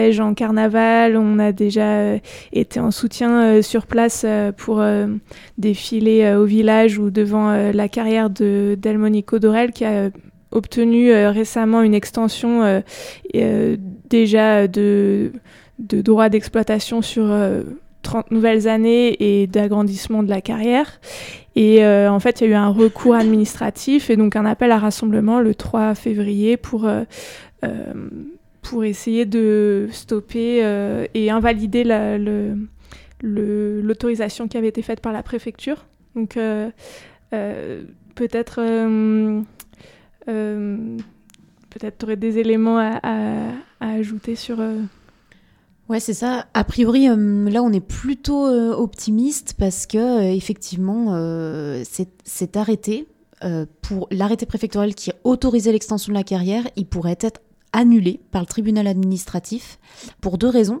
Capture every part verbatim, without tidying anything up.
En carnaval, on a déjà euh, été en soutien euh, sur place euh, pour euh, défiler euh, au village ou devant euh, la carrière de Delmonico Dorel qui a obtenu euh, récemment une extension euh, euh, déjà de, de droits d'exploitation sur euh, trente nouvelles années et d'agrandissement de la carrière. Et euh, en fait, il y a eu un recours administratif et donc un appel à rassemblement le trois février pour, euh, euh, pour essayer de stopper euh, et invalider la, le, le, l'autorisation qui avait été faite par la préfecture. Donc euh, euh, peut-être... Euh, euh, peut-être tu aurais des éléments à, à, à ajouter sur... Euh... Ouais, c'est ça. A priori, euh, là, on est plutôt euh, optimiste parce que euh, effectivement, euh, c'est, c'est arrêté euh, pour l'arrêté préfectoral qui autorisait l'extension de la carrière, il pourrait être annulé par le tribunal administratif pour deux raisons.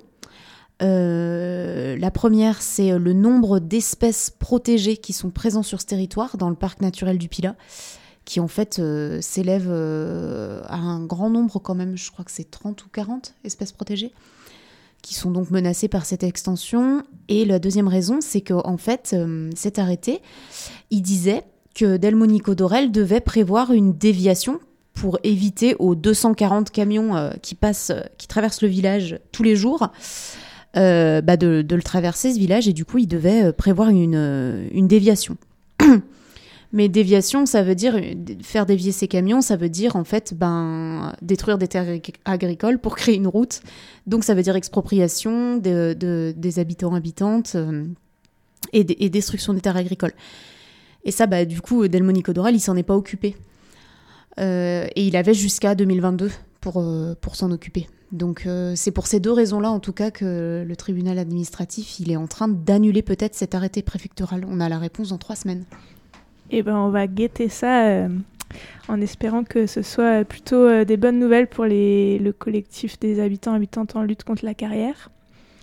Euh, la première, c'est le nombre d'espèces protégées qui sont présentes sur ce territoire dans le parc naturel du Pilat, qui en fait euh, s'élève euh, à un grand nombre quand même. Je crois que c'est trente ou quarante espèces protégées qui sont donc menacées par cette extension. Et la deuxième raison, c'est qu'en fait, euh, cet arrêté, il disait que Delmonico Dorel devait prévoir une déviation pour éviter aux deux cent quarante camions euh, qui passent, euh, qui traversent le village tous les jours, euh, bah de, de le traverser, ce village, et du coup, il devait euh, prévoir une, euh, une déviation. Mais déviation, ça veut dire faire dévier ces camions, ça veut dire en fait ben, détruire des terres agricoles pour créer une route. Donc ça veut dire expropriation de, de, des habitants habitantes euh, et, et destruction des terres agricoles. Et ça, bah, du coup, Delmonico Dorel, il s'en est pas occupé. Euh, et il avait jusqu'à deux mille vingt-deux pour, euh, pour s'en occuper. Donc euh, c'est pour ces deux raisons-là, en tout cas, que le tribunal administratif, il est en train d'annuler peut-être cet arrêté préfectoral. On a la réponse dans trois semaines. Eh ben, on va guetter ça euh, en espérant que ce soit plutôt euh, des bonnes nouvelles pour les, le collectif des habitants habitantes en lutte contre la carrière.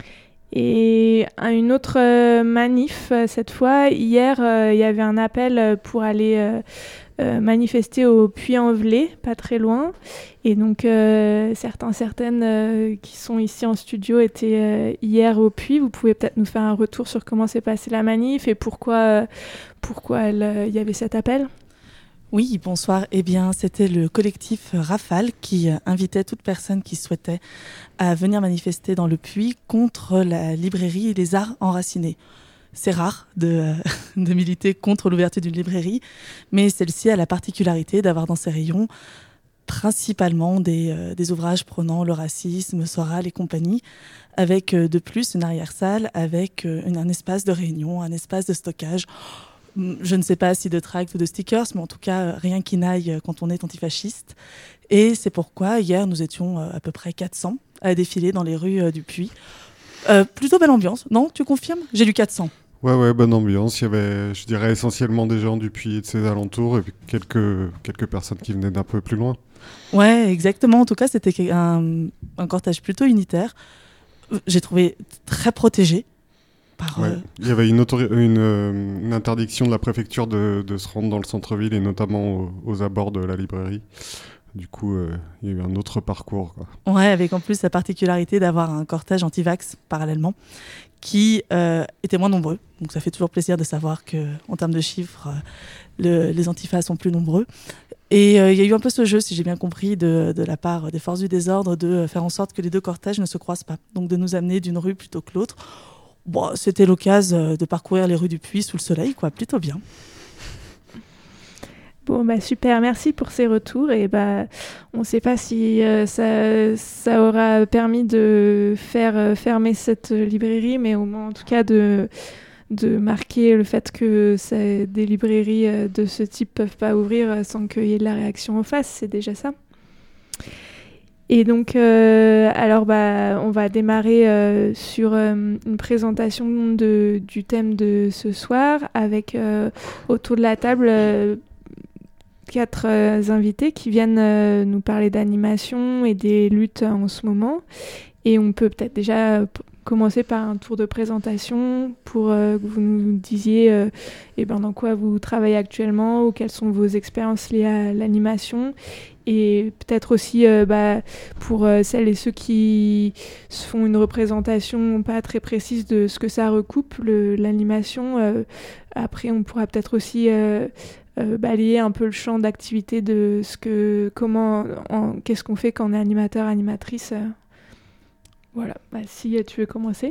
Et une autre euh, manif, euh, cette fois, hier, euh, il y avait un appel pour aller euh, euh, manifester au Puy-en-Velay, pas très loin. Et donc, euh, certains, certaines euh, qui sont ici en studio étaient euh, hier au Puy. Vous pouvez peut-être nous faire un retour sur comment s'est passée la manif et pourquoi, euh, pourquoi il euh, y avait cet appel ? Oui, bonsoir. Eh bien, c'était le collectif Rafale qui invitait toute personne qui souhaitait à venir manifester dans le Puy contre la librairie et les arts enracinés. C'est rare de, de militer contre l'ouverture d'une librairie, mais celle-ci a la particularité d'avoir dans ses rayons principalement des, euh, des ouvrages prônant le racisme, Soral et compagnie, avec euh, de plus une arrière-salle, avec euh, une, un espace de réunion, un espace de stockage. Je ne sais pas si de tracts ou de stickers, mais en tout cas, rien qui n'aille quand on est antifasciste. Et c'est pourquoi, hier, nous étions à peu près quatre cents à défiler dans les rues du Puy. Euh, plutôt belle ambiance, non ? Tu confirmes ? J'ai lu quatre cents. Ouais, ouais, bonne ambiance. Il y avait, je dirais, essentiellement des gens du Puy et de ses alentours, et puis quelques, quelques personnes qui venaient d'un peu plus loin. Ouais, exactement. En tout cas, c'était un, un cortège plutôt unitaire. J'ai trouvé très protégé. Par, ouais. euh... Il y avait une, autori- une, euh, une interdiction de la préfecture de, de se rendre dans le centre-ville et notamment aux, aux abords de la librairie. Du coup, euh, il y a eu un autre parcours, quoi. Ouais, avec en plus la particularité d'avoir un cortège anti-vax parallèlement qui euh, était moins nombreux. Donc ça fait toujours plaisir de savoir qu'en termes de chiffres, euh, le, les antifas sont plus nombreux. Et il euh, y a eu un peu ce jeu, si j'ai bien compris, de, de la part des forces du désordre, de faire en sorte que les deux cortèges ne se croisent pas. Donc de nous amener d'une rue plutôt que l'autre. Bon, c'était l'occasion de parcourir les rues du Puy sous le soleil, quoi, plutôt bien. Bon, bah super, merci pour ces retours. Et bah, on ne sait pas si euh, ça, ça aura permis de faire euh, fermer cette librairie, mais au moins, en tout cas, de, de marquer le fait que ça, des librairies euh, de ce type ne peuvent pas ouvrir sans qu'il y ait de la réaction en face. C'est déjà ça. Et donc, euh, alors, bah, on va démarrer euh, sur euh, une présentation de, du thème de ce soir avec euh, autour de la table euh, quatre euh, invités qui viennent euh, nous parler d'animation et des luttes en ce moment. Et on peut peut-être déjà p- commencer par un tour de présentation pour euh, que vous nous disiez euh, eh ben, dans quoi vous travaillez actuellement ou quelles sont vos expériences liées à l'animation. et peut-être aussi euh, bah, pour euh, celles et ceux qui se font une représentation pas très précise de ce que ça recoupe, le, l'animation. Euh, après, on pourra peut-être aussi euh, euh, balayer un peu le champ d'activité de ce que, comment, en, qu'est-ce qu'on fait quand on est animateur, animatrice. Euh. Voilà, bah, si tu veux commencer.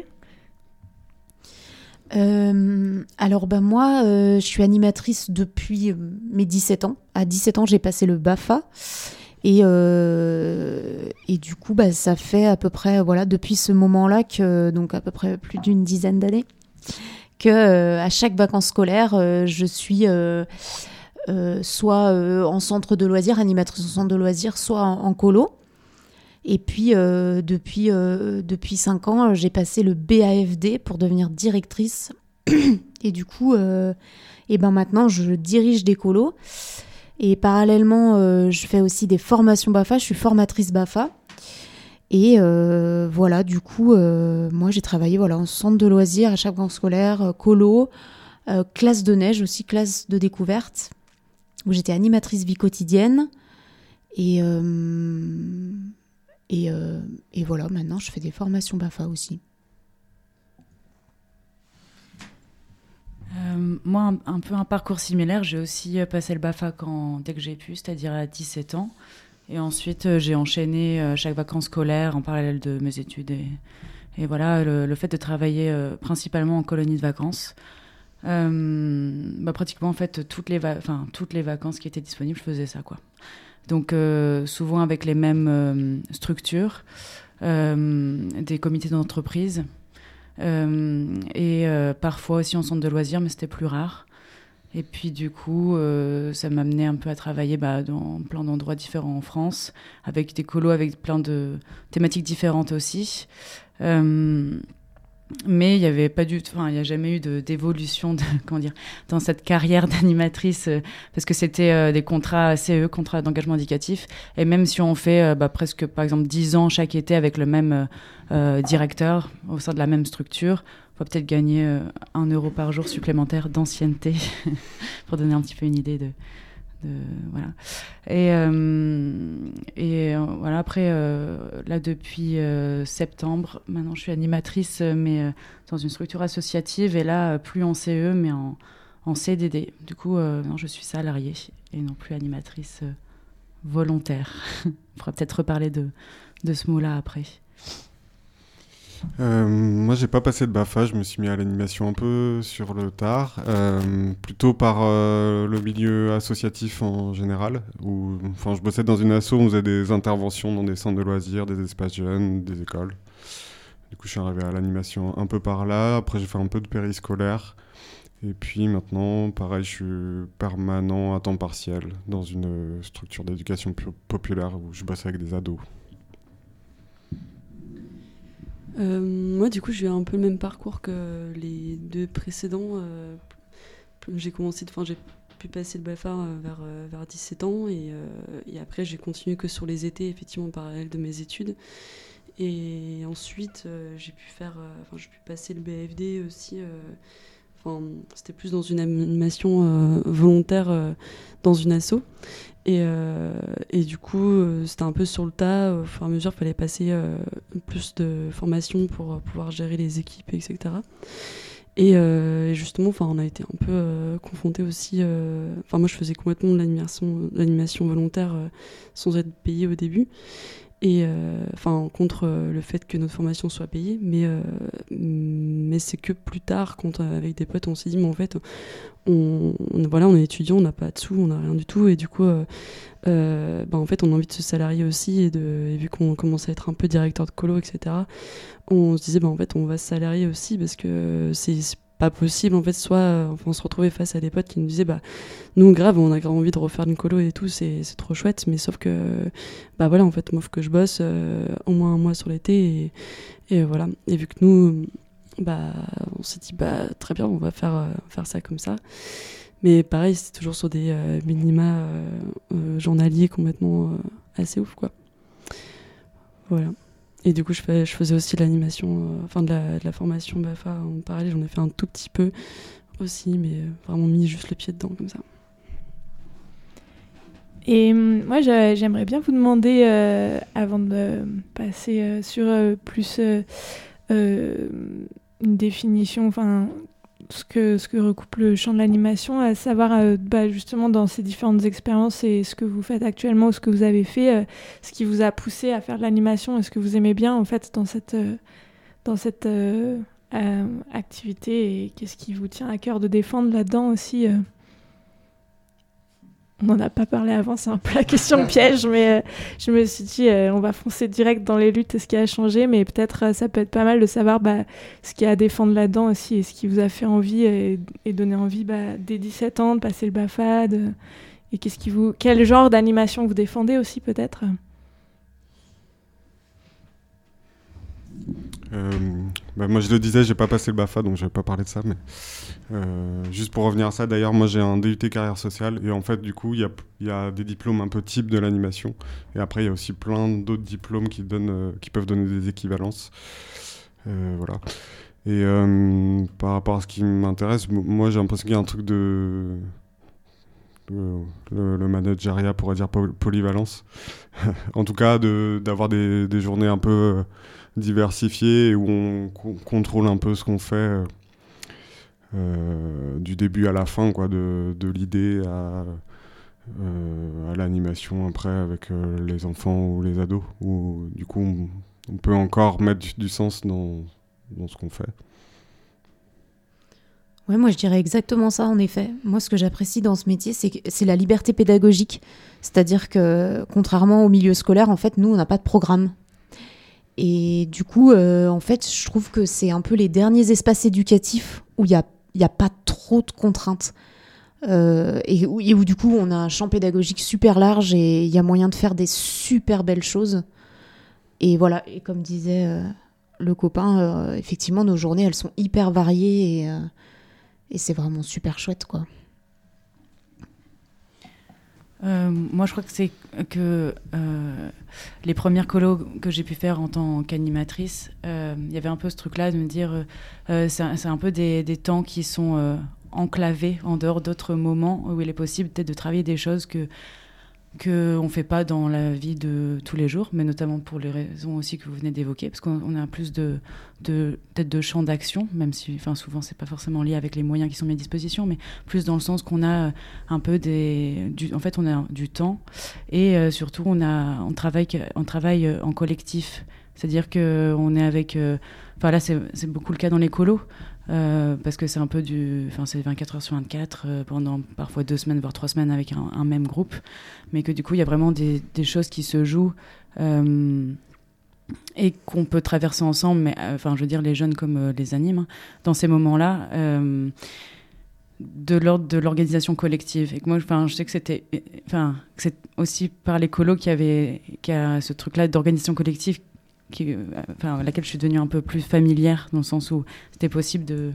Euh, alors bah moi, euh, je suis animatrice depuis mes dix-sept ans. À dix-sept ans, j'ai passé le B A F A. Et, euh, et du coup, bah, ça fait à peu près, voilà, depuis ce moment-là, que, donc à peu près plus d'une dizaine d'années, que euh, à chaque vacances scolaires, euh, je suis euh, euh, soit euh, en centre de loisirs, animatrice en centre de loisirs, soit en, en colo. Et puis, euh, depuis, euh, depuis cinq ans, j'ai passé le B A F D pour devenir directrice. Et du coup, euh, et ben maintenant, je dirige des colos. Et parallèlement, euh, je fais aussi des formations B A F A. Je suis formatrice B A F A. Et euh, voilà, du coup, euh, moi, j'ai travaillé voilà, en centre de loisirs, à chaque vacances scolaire, euh, colo, euh, classe de neige aussi, classe de découverte, où j'étais animatrice vie quotidienne. Et... Euh, Et, euh, et voilà, maintenant, je fais des formations B A F A aussi. Euh, moi, un, un peu un parcours similaire. J'ai aussi passé le B A F A quand, dès que j'ai pu, c'est-à-dire à dix-sept ans. Et ensuite, euh, j'ai enchaîné euh, chaque vacances scolaires en parallèle de mes études. Et, et voilà, le, le fait de travailler euh, principalement en colonie de vacances. Euh, bah, pratiquement, en fait, toutes les, va- toutes les vacances qui étaient disponibles, je faisais ça, quoi. Donc euh, souvent avec les mêmes euh, structures, euh, des comités d'entreprise euh, et euh, parfois aussi en centre de loisirs, mais c'était plus rare. Et puis du coup, euh, ça m'amenait un peu à travailler bah, dans plein d'endroits différents en France, avec des colos, avec plein de thématiques différentes aussi. Euh, Mais il n'y avait pas du tout, enfin, il n'y a jamais eu de, d'évolution de, comment dire, dans cette carrière d'animatrice, euh, parce que c'était euh, des contrats C E, contrats d'engagement indicatif. Et même si on fait euh, bah, presque, par exemple, dix ans chaque été avec le même euh, directeur au sein de la même structure, on va peut-être gagner euh, un euro par jour supplémentaire d'ancienneté, pour donner un petit peu une idée de. De, voilà. Et, euh, et euh, voilà, après, euh, là, depuis euh, septembre, maintenant, je suis animatrice, mais euh, dans une structure associative, et là, euh, plus en C E, mais en, en C D D. Du coup, euh, non, je suis salariée et non plus animatrice euh, volontaire. On pourra peut-être reparler de, de ce mot-là après. Euh, moi, j'ai pas passé de B A F A, je me suis mis à l'animation un peu sur le tard, euh, plutôt par euh, le milieu associatif en général. Où, enfin, je bossais dans une asso, on faisait des interventions dans des centres de loisirs, des espaces jeunes, des écoles. Du coup, je suis arrivé à l'animation un peu par là. Après, j'ai fait un peu de périscolaire. Et puis maintenant, pareil, je suis permanent à temps partiel dans une structure d'éducation pu- populaire où je bosse avec des ados. Euh, moi, du coup, j'ai eu un peu le même parcours que les deux précédents. Euh, j'ai commencé, enfin, j'ai pu passer le B A F A euh, vers, euh, vers dix-sept ans et, euh, et après, j'ai continué que sur les étés, effectivement, en parallèle de mes études. Et ensuite, euh, j'ai pu faire, euh, enfin, j'ai pu passer le B A F D aussi. Euh, enfin, c'était plus dans une animation euh, volontaire euh, dans une asso. Et, euh, et du coup, euh, c'était un peu sur le tas. Au fur et à mesure, il fallait passer euh, plus de formation pour euh, pouvoir gérer les équipes, et cetera. Et, euh, et justement, on a été un peu euh, confrontés aussi. Euh, enfin, moi, je faisais complètement de l'animation, de l'animation volontaire euh, sans être payée au début. Et enfin, euh, contre euh, le fait que notre formation soit payée, mais, euh, mais c'est que plus tard, quand euh, avec des potes, on s'est dit, mais en fait, on, on, voilà, on est étudiant, on n'a pas de sous, on n'a rien du tout, et du coup, euh, euh, bah, en fait, on a envie de se salarier aussi, et, de, et vu qu'on commence à être un peu directeur de colo, et cetera, on se disait, bah, en fait, on va se salarier aussi, parce que c'est pas possible, en fait, soit euh, enfin, on se retrouvait face à des potes qui nous disaient, bah, nous, grave, on a grave envie de refaire une colo et tout, c'est, c'est trop chouette, mais sauf que, bah voilà, en fait, moi, il faut que je bosse euh, au moins un mois sur l'été, et, et voilà. Et vu que nous, bah, on s'est dit, bah, très bien, on va faire, euh, faire ça comme ça. Mais pareil, c'est toujours sur des euh, minima euh, euh, journaliers complètement euh, assez ouf, quoi. Voilà. Et du coup, je, fais, je faisais aussi de l'animation, enfin euh, de, la, de la formation B A F A en parallèle. J'en ai fait un tout petit peu aussi, mais vraiment mis juste le pied dedans comme ça. Et euh, moi, je, j'aimerais bien vous demander, euh, avant de passer euh, sur euh, plus euh, euh, une définition, enfin, ce que, ce que recoupe le champ de l'animation, à savoir euh, bah, justement dans ces différentes expériences et ce que vous faites actuellement, ou ce que vous avez fait, euh, ce qui vous a poussé à faire de l'animation, et ce que vous aimez bien en fait dans cette, euh, dans cette euh, euh, activité, et qu'est-ce qui vous tient à cœur de défendre là-dedans aussi euh. On n'en a pas parlé avant, c'est un peu la question piège, mais euh, je me suis dit, euh, on va foncer direct dans les luttes et ce qui a changé, mais peut-être euh, ça peut être pas mal de savoir bah, ce qu'il y a à défendre là-dedans aussi, et ce qui vous a fait envie et, et donné envie bah, dès dix-sept ans de passer le BAFA, de, et qu'est-ce qui vous, quel genre d'animation vous défendez aussi peut-être. Euh, bah moi je le disais, j'ai pas passé le BAFA donc je vais pas parler de ça, mais euh, juste pour revenir à ça, d'ailleurs moi j'ai un D U T carrière sociale et en fait du coup il y a, y a des diplômes un peu type de l'animation et après il y a aussi plein d'autres diplômes qui, donnent, euh, qui peuvent donner des équivalences, euh, voilà. Et euh, par rapport à ce qui m'intéresse, moi j'ai l'impression qu'il y a un truc de... Le, le, le managériat pourrait dire poly- polyvalence en tout cas de, d'avoir des, des journées un peu euh, diversifiées où on co- contrôle un peu ce qu'on fait euh, du début à la fin quoi, de, de l'idée à, euh, à l'animation après avec euh, les enfants ou les ados où du coup on, on peut encore mettre du, du sens dans, dans ce qu'on fait. Oui, moi je dirais exactement ça en effet. Moi ce que j'apprécie dans ce métier, c'est, que, c'est la liberté pédagogique. C'est-à-dire que contrairement au milieu scolaire, en fait, nous on n'a pas de programme. Et du coup, euh, en fait, je trouve que c'est un peu les derniers espaces éducatifs où il n'y a, y a pas trop de contraintes. Euh, et, où, et où du coup on a un champ pédagogique super large et il y a moyen de faire des super belles choses. Et voilà, et comme disait euh, le copain, euh, effectivement nos journées elles sont hyper variées et... Euh, Et c'est vraiment super chouette, quoi. Euh, moi, je crois que c'est que euh, les premières colos que j'ai pu faire en tant qu'animatrice, il euh, y avait un peu ce truc-là de me dire, euh, c'est, c'est un peu des, des temps qui sont euh, enclavés en dehors d'autres moments où il est possible peut-être de travailler des choses que qu'on ne fait pas dans la vie de tous les jours, mais notamment pour les raisons aussi que vous venez d'évoquer, parce qu'on a plus de, de, peut-être de champ d'action, même si enfin, souvent ce n'est pas forcément lié avec les moyens qui sont mis à disposition, mais plus dans le sens qu'on a un peu des... Du, en fait, on a du temps, et euh, surtout, on, a, on, travaille, on travaille en collectif, c'est-à-dire qu'on est avec... Euh, enfin là, c'est, c'est beaucoup le cas dans les colos, Euh, parce que c'est un peu du, enfin c'est vingt-quatre heures sur vingt-quatre euh, pendant parfois deux semaines voire trois semaines avec un, un même groupe, mais que du coup il y a vraiment des, des choses qui se jouent euh, et qu'on peut traverser ensemble, mais enfin euh, je veux dire les jeunes comme euh, les animes hein, dans ces moments-là euh, de l'ordre de l'organisation collective. Et que moi enfin je sais que c'était enfin que c'est aussi par les colos qu'il y avait qu'il y a ce truc-là d'organisation collective qui, enfin, à laquelle je suis devenue un peu plus familière, dans le sens où c'était possible de,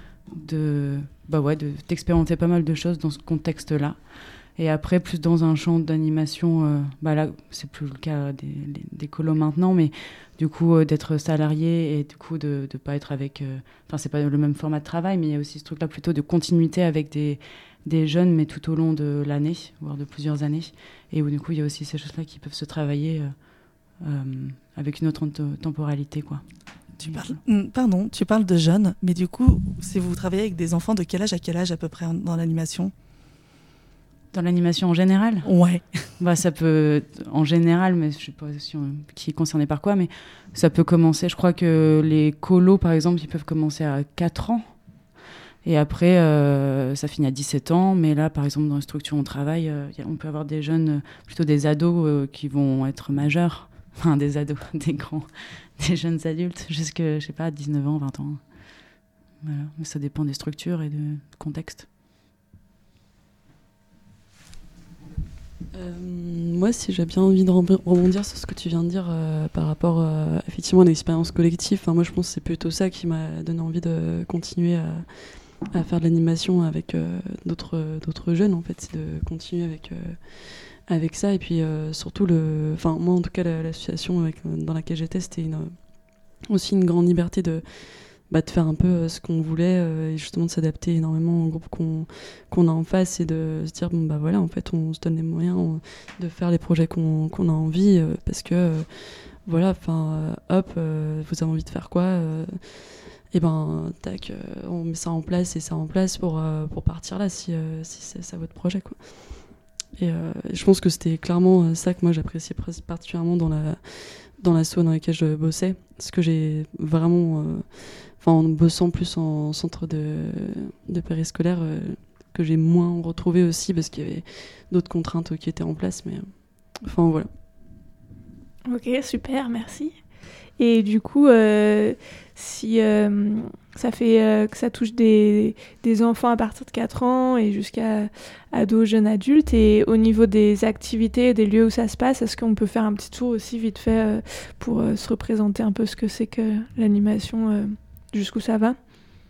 de, bah ouais, de, d'expérimenter pas mal de choses dans ce contexte-là. Et après, plus dans un champ d'animation, euh, bah là, c'est plus le cas des, des colos maintenant, mais du coup, euh, d'être salarié et du coup, de ne pas être avec... Enfin, euh, c'est pas le même format de travail, mais il y a aussi ce truc-là plutôt de continuité avec des, des jeunes, mais tout au long de l'année, voire de plusieurs années. Et où du coup, il y a aussi ces choses-là qui peuvent se travailler... Euh, Euh, avec une autre t- temporalité quoi. Tu parles, pardon, tu parles de jeunes, mais du coup, si vous travaillez avec des enfants, de quel âge à quel âge à peu près dans l'animation ? Dans l'animation en général ? Ouais. Bah, ça peut, en général, mais je ne sais pas si on, qui est concerné par quoi, mais ça peut commencer, je crois que les colos, par exemple, ils peuvent commencer à quatre ans. Et après, euh, ça finit à dix-sept ans. Mais là, par exemple, dans les structures où on travaille, euh, y a, on peut avoir des jeunes, plutôt des ados euh, qui vont être majeurs. Enfin, des ados, des grands, des jeunes adultes, jusque, je sais pas, dix-neuf ans, vingt ans. Voilà. Mais ça dépend des structures et du contexte. Euh, moi, si j'ai bien envie de rebondir sur ce que tu viens de dire euh, par rapport euh, effectivement à l'expérience collective, enfin, moi je pense que c'est plutôt ça qui m'a donné envie de continuer à, à faire de l'animation avec euh, d'autres, d'autres jeunes, en fait, c'est de continuer avec... Euh, avec ça et puis euh, surtout le enfin moi en tout cas la, l'association avec, dans laquelle j'étais c'était une, aussi une grande liberté de bah, de faire un peu ce qu'on voulait euh, et justement de s'adapter énormément au groupe qu'on, qu'on a en face et de se dire bon bah voilà, en fait on se donne les moyens on, de faire les projets qu'on, qu'on a envie euh, parce que euh, voilà, enfin euh, hop, euh, vous avez envie de faire quoi euh, et ben tac, euh, on met ça en place et ça en place pour, euh, pour partir là si, euh, si c'est ça votre projet quoi. Et, euh, et je pense que c'était clairement ça que moi j'appréciais particulièrement dans la dans l'asso dans laquelle je bossais, ce que j'ai vraiment euh, enfin en bossant plus en centre de, de périscolaire euh, que j'ai moins retrouvé aussi parce qu'il y avait d'autres contraintes qui étaient en place mais euh, enfin voilà. Ok, super, merci. Et du coup, euh, si euh, ça fait euh, que ça touche des, des enfants à partir de quatre ans et jusqu'à ados, jeunes adultes, et au niveau des activités et des lieux où ça se passe, est-ce qu'on peut faire un petit tour aussi vite fait euh, pour euh, se représenter un peu ce que c'est que l'animation, euh, jusqu'où ça va ?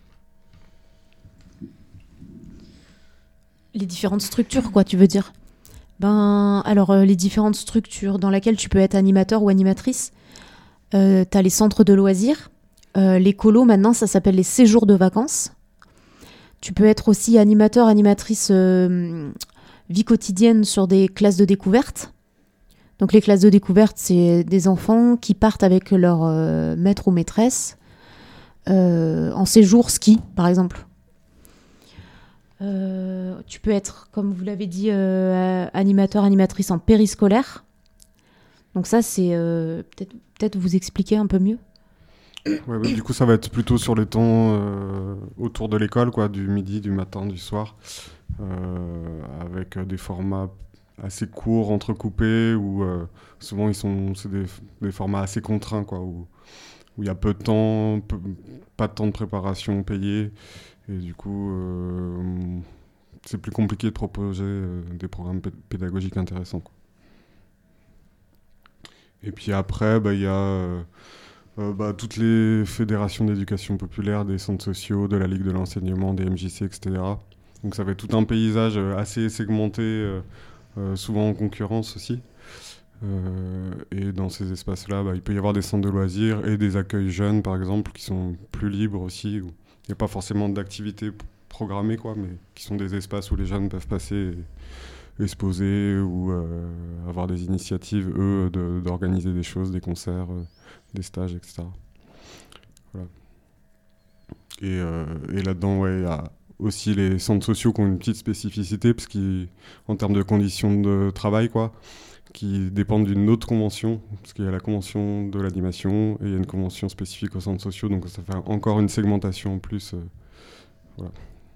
Les différentes structures, quoi, tu veux dire ? Ben, alors, euh, les différentes structures dans lesquelles tu peux être animateur ou animatrice, euh, tu as les centres de loisirs. Euh, les colos, maintenant, ça s'appelle les séjours de vacances. Tu peux être aussi animateur, animatrice euh, vie quotidienne sur des classes de découverte. Donc, les classes de découverte, c'est des enfants qui partent avec leur euh, maître ou maîtresse euh, en séjour ski, par exemple. Euh, tu peux être, comme vous l'avez dit, euh, animateur, animatrice en périscolaire. Donc ça, c'est euh, peut-être, peut-être vous expliquer un peu mieux. Ouais, bah, du coup, ça va être plutôt sur les temps euh, autour de l'école, quoi, du midi, du matin, du soir, euh, avec euh, des formats assez courts, entrecoupés, où euh, souvent ils sont, c'est des, des formats assez contraints, quoi, où il y a peu de temps, peu, pas de temps de préparation payé. Et du coup, euh, c'est plus compliqué de proposer euh, des programmes p- pédagogiques intéressants, quoi. Et puis après, bah, y a euh, euh, bah, toutes les fédérations d'éducation populaire, des centres sociaux, de la Ligue de l'enseignement, des M J C, et cetera. Donc ça fait tout un paysage assez segmenté, euh, euh, souvent en concurrence aussi. Euh, et dans ces espaces-là, bah, il peut y avoir des centres de loisirs et des accueils jeunes, par exemple, qui sont plus libres aussi, où il n'y a pas forcément d'activités p- programmées, quoi, mais qui sont des espaces où les jeunes peuvent passer et, et se poser, ou euh, avoir des initiatives, eux, de, d'organiser des choses, des concerts, euh, des stages, et cetera. Voilà. Et, euh, et là-dedans, ouais, il y a aussi les centres sociaux qui ont une petite spécificité, parce qu'en termes de conditions de travail, quoi, qui dépendent d'une autre convention, parce qu'il y a la convention de l'animation et il y a une convention spécifique aux centres sociaux, donc ça fait encore une segmentation en plus. Euh, voilà.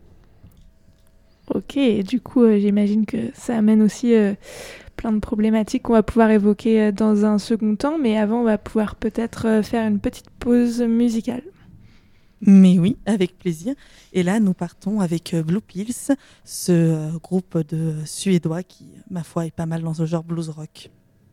Ok, et du coup, euh, j'imagine que ça amène aussi euh, plein de problématiques qu'on va pouvoir évoquer euh, dans un second temps, mais avant, on va pouvoir peut-être euh, faire une petite pause musicale. Mais oui, avec plaisir. Et là, nous partons avec euh, Blue Pills, ce euh, groupe de Suédois qui, ma foi, est pas mal dans ce genre blues rock.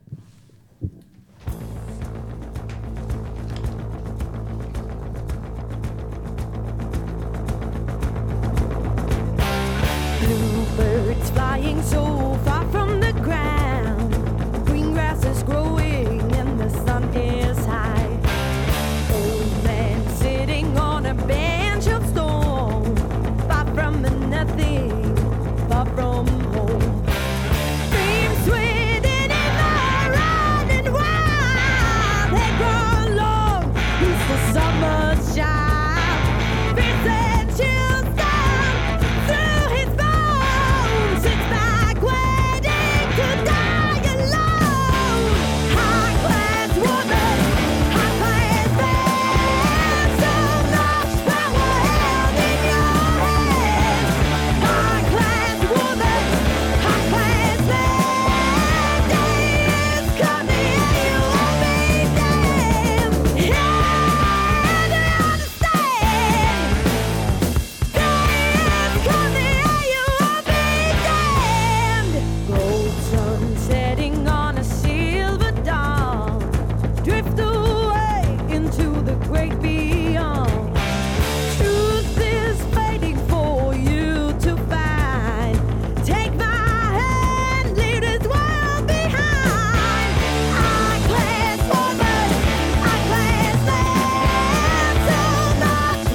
Bluebirds flying so far from the ground. Green grass is growing and the sun is high. Old man sitting on a bench of stone, far from the nothing, far from home. Dreams within in the running wild. They grow long, he's the summer's child. Fierce and chills down through his bones. Sits back waiting to die alone. High class woman, high class man, so much power held in your hands. High class woman, high class man, day is coming and you won't be damned. Yeah, they understand. Day is coming and you won't be damned. Gold sun setting on a silver dawn. Drift away into the great beyond. Truth is waiting for you to find. Take my hand, leave this world behind. High class woman, high class man, so much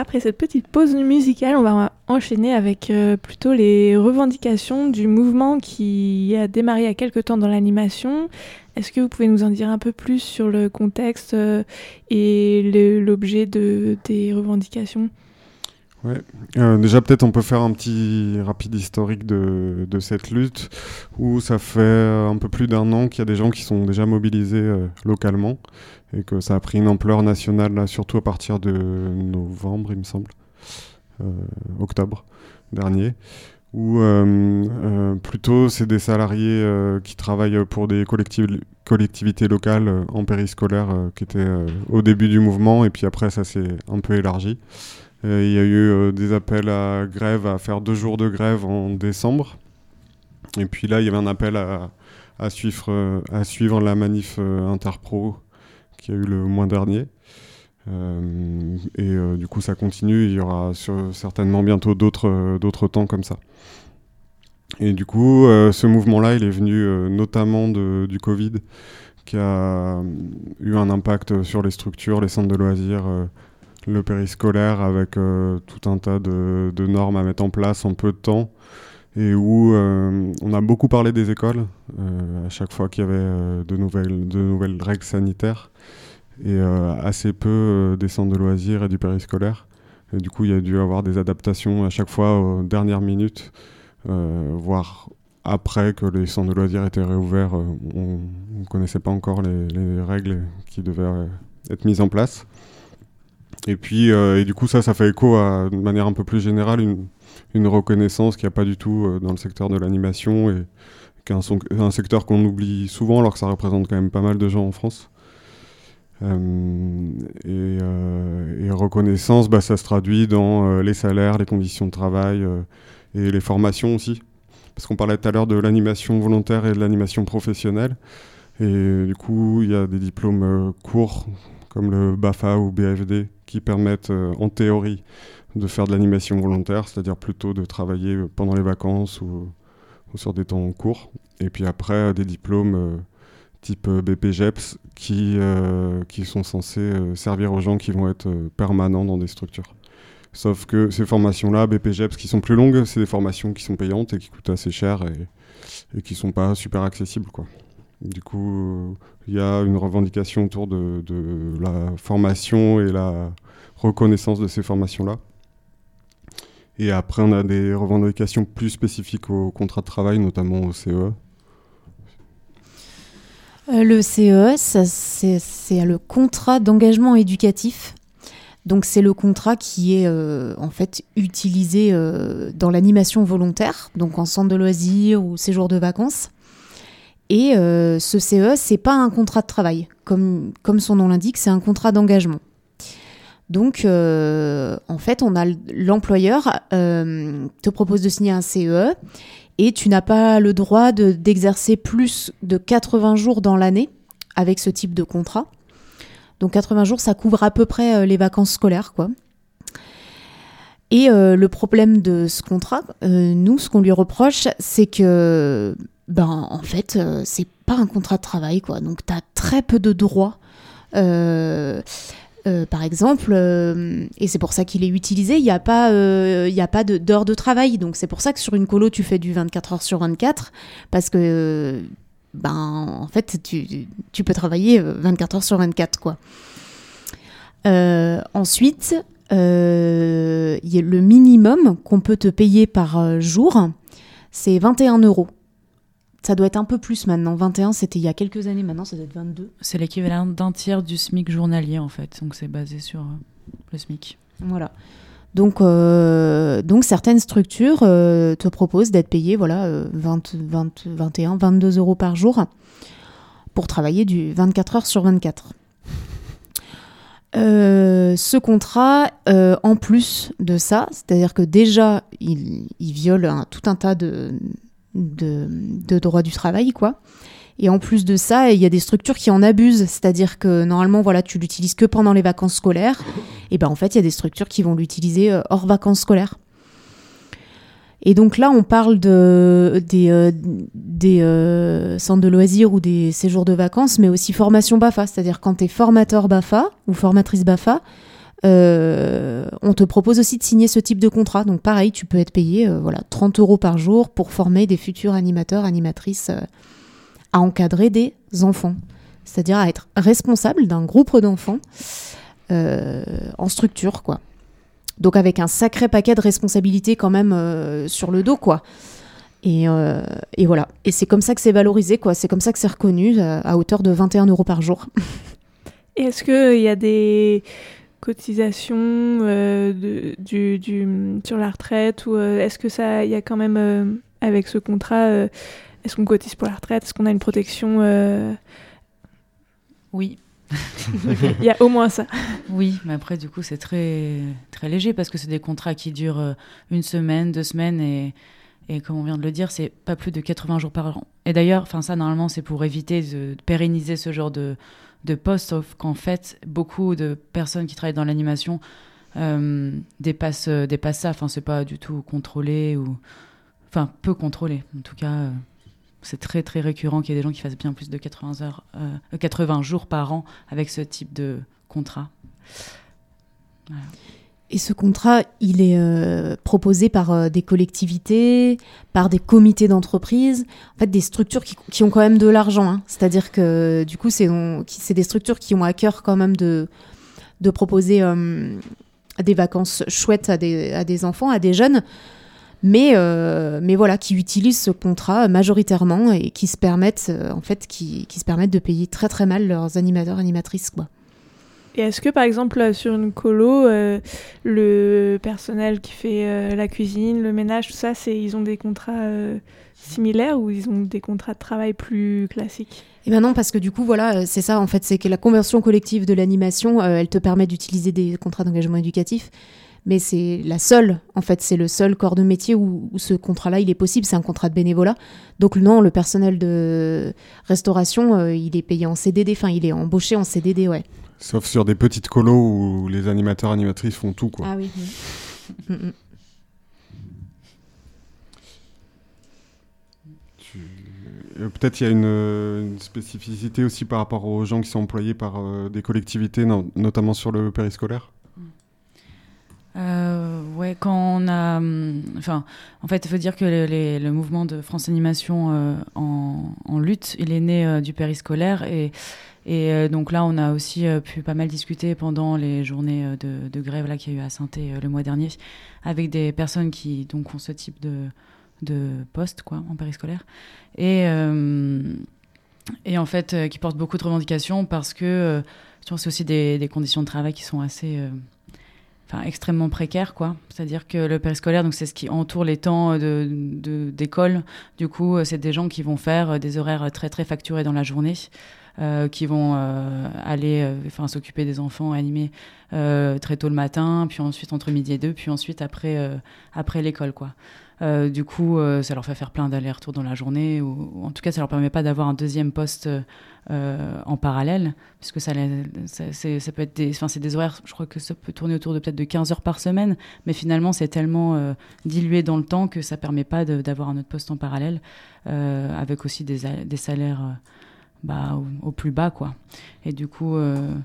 après cette petite pause musicale, on va enchaîner avec euh, plutôt les revendications du mouvement qui a démarré il y a quelque temps dans l'animation. Est-ce que vous pouvez nous en dire un peu plus sur le contexte euh, et le, l'objet de, des revendications ? Ouais. Euh, déjà, peut-être on peut faire un petit rapide historique de, de cette lutte, où ça fait un peu plus d'un an qu'il y a des gens qui sont déjà mobilisés euh, localement, et que ça a pris une ampleur nationale, là, surtout à partir de novembre, il me semble, euh, octobre dernier, où euh, euh, plutôt c'est des salariés euh, qui travaillent pour des collectiv- collectivités locales euh, en périscolaire, euh, qui étaient euh, au début du mouvement, et puis après ça s'est un peu élargi. Euh, il y a eu euh, des appels à grève, à faire deux jours de grève en décembre. Et puis là, il y avait un appel à, à, suivre, euh, à suivre la manif euh, Interpro qui a eu le mois dernier. Euh, et euh, du coup, ça continue. Il y aura sur, certainement bientôt d'autres, euh, d'autres temps comme ça. Et du coup, euh, ce mouvement-là, il est venu euh, notamment de, du Covid, qui a eu un impact sur les structures, les centres de loisirs, euh, le périscolaire, avec euh, tout un tas de, de normes à mettre en place en peu de temps, et où euh, on a beaucoup parlé des écoles, euh, à chaque fois qu'il y avait euh, de, nouvelles, de nouvelles règles sanitaires, et euh, assez peu euh, des centres de loisirs et du périscolaire. Et du coup, il y a dû avoir des adaptations à chaque fois aux dernières minutes, euh, voire après que les centres de loisirs étaient réouverts, euh, on ne connaissait pas encore les, les règles qui devaient euh, être mises en place. Et puis, euh, et du coup, ça, ça fait écho à, de manière un peu plus générale, une, une reconnaissance qu'il n'y a pas du tout euh, dans le secteur de l'animation, et qu'un son, un secteur qu'on oublie souvent, alors que ça représente quand même pas mal de gens en France. Euh, et, euh, et reconnaissance, bah, ça se traduit dans euh, les salaires, les conditions de travail euh, et les formations aussi. Parce qu'on parlait tout à l'heure de l'animation volontaire et de l'animation professionnelle. Et du coup, il y a des diplômes euh, courts, comme le BAFA ou B F D, qui permettent euh, en théorie de faire de l'animation volontaire, c'est-à-dire plutôt de travailler pendant les vacances ou, ou sur des temps courts. Et puis après, euh, des diplômes euh, type euh, B P G E P S qui, euh, qui sont censés euh, servir aux gens qui vont être euh, permanents dans des structures. Sauf que ces formations-là, B P G E P S, qui sont plus longues, c'est des formations qui sont payantes et qui coûtent assez cher et, et qui ne sont pas super accessibles, quoi. Du coup, il euh, y a une revendication autour de, de la formation et la reconnaissance de ces formations-là. Et après, on a des revendications plus spécifiques au contrat de travail, notamment au C E E. Euh, le C E E, ça, c'est, c'est le contrat d'engagement éducatif. Donc, c'est le contrat qui est euh, en fait utilisé euh, dans l'animation volontaire, donc en centre de loisirs ou séjour de vacances. Et euh, ce C E E, c'est pas un contrat de travail. Comme, comme son nom l'indique, c'est un contrat d'engagement. Donc, euh, en fait, on a l'employeur euh, te propose de signer un C E E et tu n'as pas le droit de, d'exercer plus de quatre-vingts jours dans l'année avec ce type de contrat. Donc, quatre-vingts jours, ça couvre à peu près euh, les vacances scolaires, quoi. Et euh, le problème de ce contrat, euh, nous, ce qu'on lui reproche, c'est que ben en fait euh, c'est pas un contrat de travail, quoi. Donc t'as très peu de droits, euh, euh, par exemple, euh, et c'est pour ça qu'il est utilisé. Il y a pas euh, il y a pas de, d'heures de travail, donc c'est pour ça que sur une colo tu fais du vingt-quatre heures sur vingt-quatre, parce que ben en fait tu tu peux travailler vingt-quatre heures sur vingt-quatre, quoi. Euh, ensuite euh, y a le minimum qu'on peut te payer par jour, c'est vingt et un euros. Ça doit être un peu plus maintenant. vingt et un, c'était il y a quelques années. Maintenant, ça doit être vingt-deux. C'est l'équivalent d'un tiers du SMIC journalier, en fait. Donc, c'est basé sur euh, le SMIC. Voilà. Donc, euh, donc certaines structures euh, te proposent d'être payé voilà, euh, vingt, vingt, vingt et un, vingt-deux euros par jour pour travailler du vingt-quatre heures sur vingt-quatre. Euh, ce contrat, euh, en plus de ça, c'est-à-dire que déjà, il, il viole un, tout un tas de... De, de droit du travail, quoi. Et en plus de ça, il y a des structures qui en abusent, c'est-à-dire que normalement, voilà, tu l'utilises que pendant les vacances scolaires, et ben en fait, il y a des structures qui vont l'utiliser hors vacances scolaires. Et donc là, on parle de, des, euh, des euh, centres de loisirs ou des séjours de vacances, mais aussi formation BAFA, c'est-à-dire quand tu es formateur BAFA ou formatrice BAFA, Euh, on te propose aussi de signer ce type de contrat. Donc pareil, tu peux être payé euh, voilà, trente euros par jour pour former des futurs animateurs, animatrices euh, à encadrer des enfants. C'est-à-dire à être responsable d'un groupe d'enfants euh, en structure, quoi. Donc avec un sacré paquet de responsabilités quand même euh, sur le dos, quoi. Et, euh, et voilà. Et c'est comme ça que c'est valorisé, quoi. C'est comme ça que c'est reconnu euh, à hauteur de vingt et un euros par jour. Et est-ce qu'il y a des cotisations euh, de, du, du, sur la retraite ou euh, est-ce que ça, il y a quand même euh, avec ce contrat, euh, est-ce qu'on cotise pour la retraite, est-ce qu'on a une protection euh... Oui. Il y a au moins ça. Oui, mais après du coup c'est très très léger parce que c'est des contrats qui durent euh, une semaine, deux semaines et et comme on vient de le dire, c'est pas plus de quatre-vingts jours par an. Et d'ailleurs, enfin ça normalement c'est pour éviter de, de pérenniser ce genre de de poste, sauf qu'en fait, beaucoup de personnes qui travaillent dans l'animation euh, dépassent, euh, dépassent ça. Enfin, c'est pas du tout contrôlé ou... Enfin, peu contrôlé. En tout cas, euh, c'est très, très récurrent qu'il y ait des gens qui fassent bien plus de quatre-vingts, heures, euh, quatre-vingts jours par an avec ce type de contrat. Voilà. Et ce contrat, il est euh, proposé par euh, des collectivités, par des comités d'entreprise, en fait des structures qui, qui ont quand même de l'argent. Hein. C'est-à-dire que du coup, c'est, on, c'est des structures qui ont à cœur quand même de, de proposer euh, des vacances chouettes à des, à des enfants, à des jeunes, mais, euh, mais voilà, qui utilisent ce contrat majoritairement et qui se permettent, euh, en fait, qui, qui se permettent de payer très très mal leurs animateurs, animatrices, quoi. Et est-ce que, par exemple, sur une colo, euh, le personnel qui fait euh, la cuisine, le ménage, tout ça, c'est, ils ont des contrats euh, similaires ou ils ont des contrats de travail plus classiques ? Eh ben non, parce que du coup, voilà, c'est ça, en fait, c'est que la convention collective de l'animation, euh, elle te permet d'utiliser des contrats d'engagement éducatif, mais c'est la seule, en fait, c'est le seul corps de métier où, où ce contrat-là, il est possible, c'est un contrat de bénévolat. Donc non, le personnel de restauration, euh, il est payé en C D D, enfin, il est embauché en C D D, ouais. Sauf sur des petites colos où les animateurs animatrices font tout, quoi. Ah oui. oui. mm-hmm. Tu... euh, Peut-être il y a une, une spécificité aussi par rapport aux gens qui sont employés par euh, des collectivités, non, notamment sur le périscolaire. Euh, ouais, quand on a, enfin, en fait, il faut dire que le, les, le mouvement de France Animation euh, en, en lutte, il est né euh, du périscolaire et et euh, donc là, on a aussi euh, pu pas mal discuter pendant les journées euh, de, de grève là qu'il y a eu à Saint-Thé euh, le mois dernier, avec des personnes qui donc ont ce type de de poste quoi en périscolaire et euh, et en fait euh, qui portent beaucoup de revendications parce que euh, je pense que c'est aussi des, des conditions de travail qui sont assez euh, Enfin, extrêmement précaire, quoi. C'est-à-dire que le périscolaire, donc c'est ce qui entoure les temps de, de, d'école. Du coup, c'est des gens qui vont faire des horaires très, très facturés dans la journée, euh, qui vont euh, aller euh, enfin, s'occuper des enfants, animer euh, très tôt le matin, puis ensuite entre midi et deux, puis ensuite après, euh, après l'école, quoi. Euh, du coup, euh, ça leur fait faire plein d'allers-retours dans la journée, ou, ou en tout cas, ça leur permet pas d'avoir un deuxième poste euh, en parallèle, puisque ça, ça, c'est, ça peut être des, enfin, c'est des horaires, je crois que ça peut tourner autour de peut-être de quinze heures par semaine, mais finalement, c'est tellement euh, dilué dans le temps que ça permet pas de, d'avoir un autre poste en parallèle, euh, avec aussi des, des salaires euh, bah, au, au plus bas, quoi. Et du coup, enfin.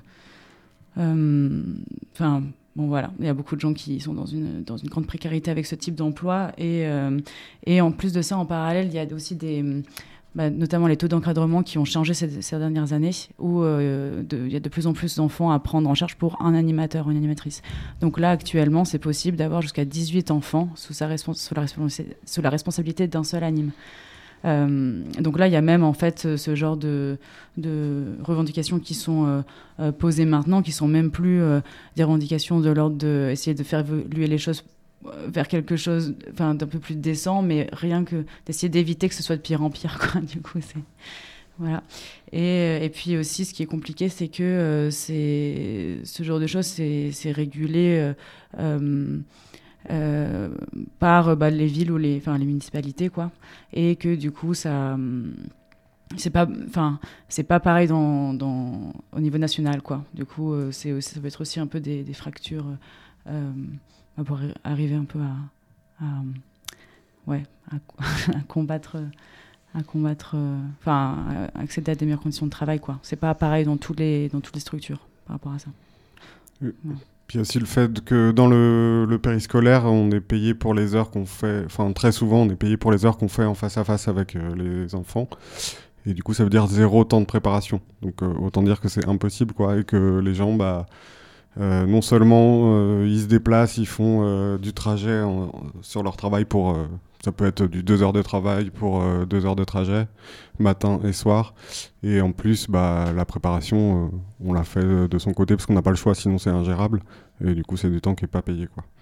Euh, euh, Bon voilà, il y a beaucoup de gens qui sont dans une, dans une grande précarité avec ce type d'emploi et, euh, et en plus de ça, en parallèle, il y a aussi des, bah, notamment les taux d'encadrement qui ont changé ces, ces dernières années où euh, de, il y a de plus en plus d'enfants à prendre en charge pour un animateur ou une animatrice. Donc là, actuellement, c'est possible d'avoir jusqu'à dix-huit enfants sous, sa respons- sous, la, respons- sous la responsabilité d'un seul anime. Euh, donc là, il y a même en fait ce genre de, de revendications qui sont euh, euh, posées maintenant, qui sont même plus euh, des revendications de l'ordre d'essayer de faire évoluer les choses vers quelque chose d'un peu plus décent, mais rien que d'essayer d'éviter que ce soit de pire en pire, quoi. Du coup, c'est... Voilà. Et, et puis aussi, ce qui est compliqué, c'est que euh, c'est, ce genre de choses, c'est, c'est régulé... Euh, euh, Euh, par bah, les villes ou les, enfin, les municipalités, quoi, et que du coup ça c'est pas, enfin c'est pas pareil dans, dans, au niveau national, quoi. Du coup euh, c'est, ça peut être aussi un peu des, des fractures euh, pour arriver un peu à, à ouais à, à combattre à combattre enfin euh, accéder à des meilleures conditions de travail, quoi. C'est pas pareil dans tous les dans toutes les structures par rapport à ça. euh. Ouais. Puis il y a aussi le fait que dans le, le périscolaire, on est payé pour les heures qu'on fait, enfin très souvent on est payé pour les heures qu'on fait en face à face avec euh, les enfants. Et du coup ça veut dire zéro temps de préparation. Donc euh, autant dire que c'est impossible quoi, et que les gens, bah, euh, non seulement euh, ils se déplacent, ils font euh, du trajet en, en, sur leur travail pour... Euh, ça peut être du deux heures de travail pour euh, deux heures de trajet, matin et soir. Et en plus, bah, la préparation, euh, on l'a fait de, de son côté parce qu'on n'a pas le choix, sinon c'est ingérable. Et du coup, c'est du temps qui n'est pas payé, quoi.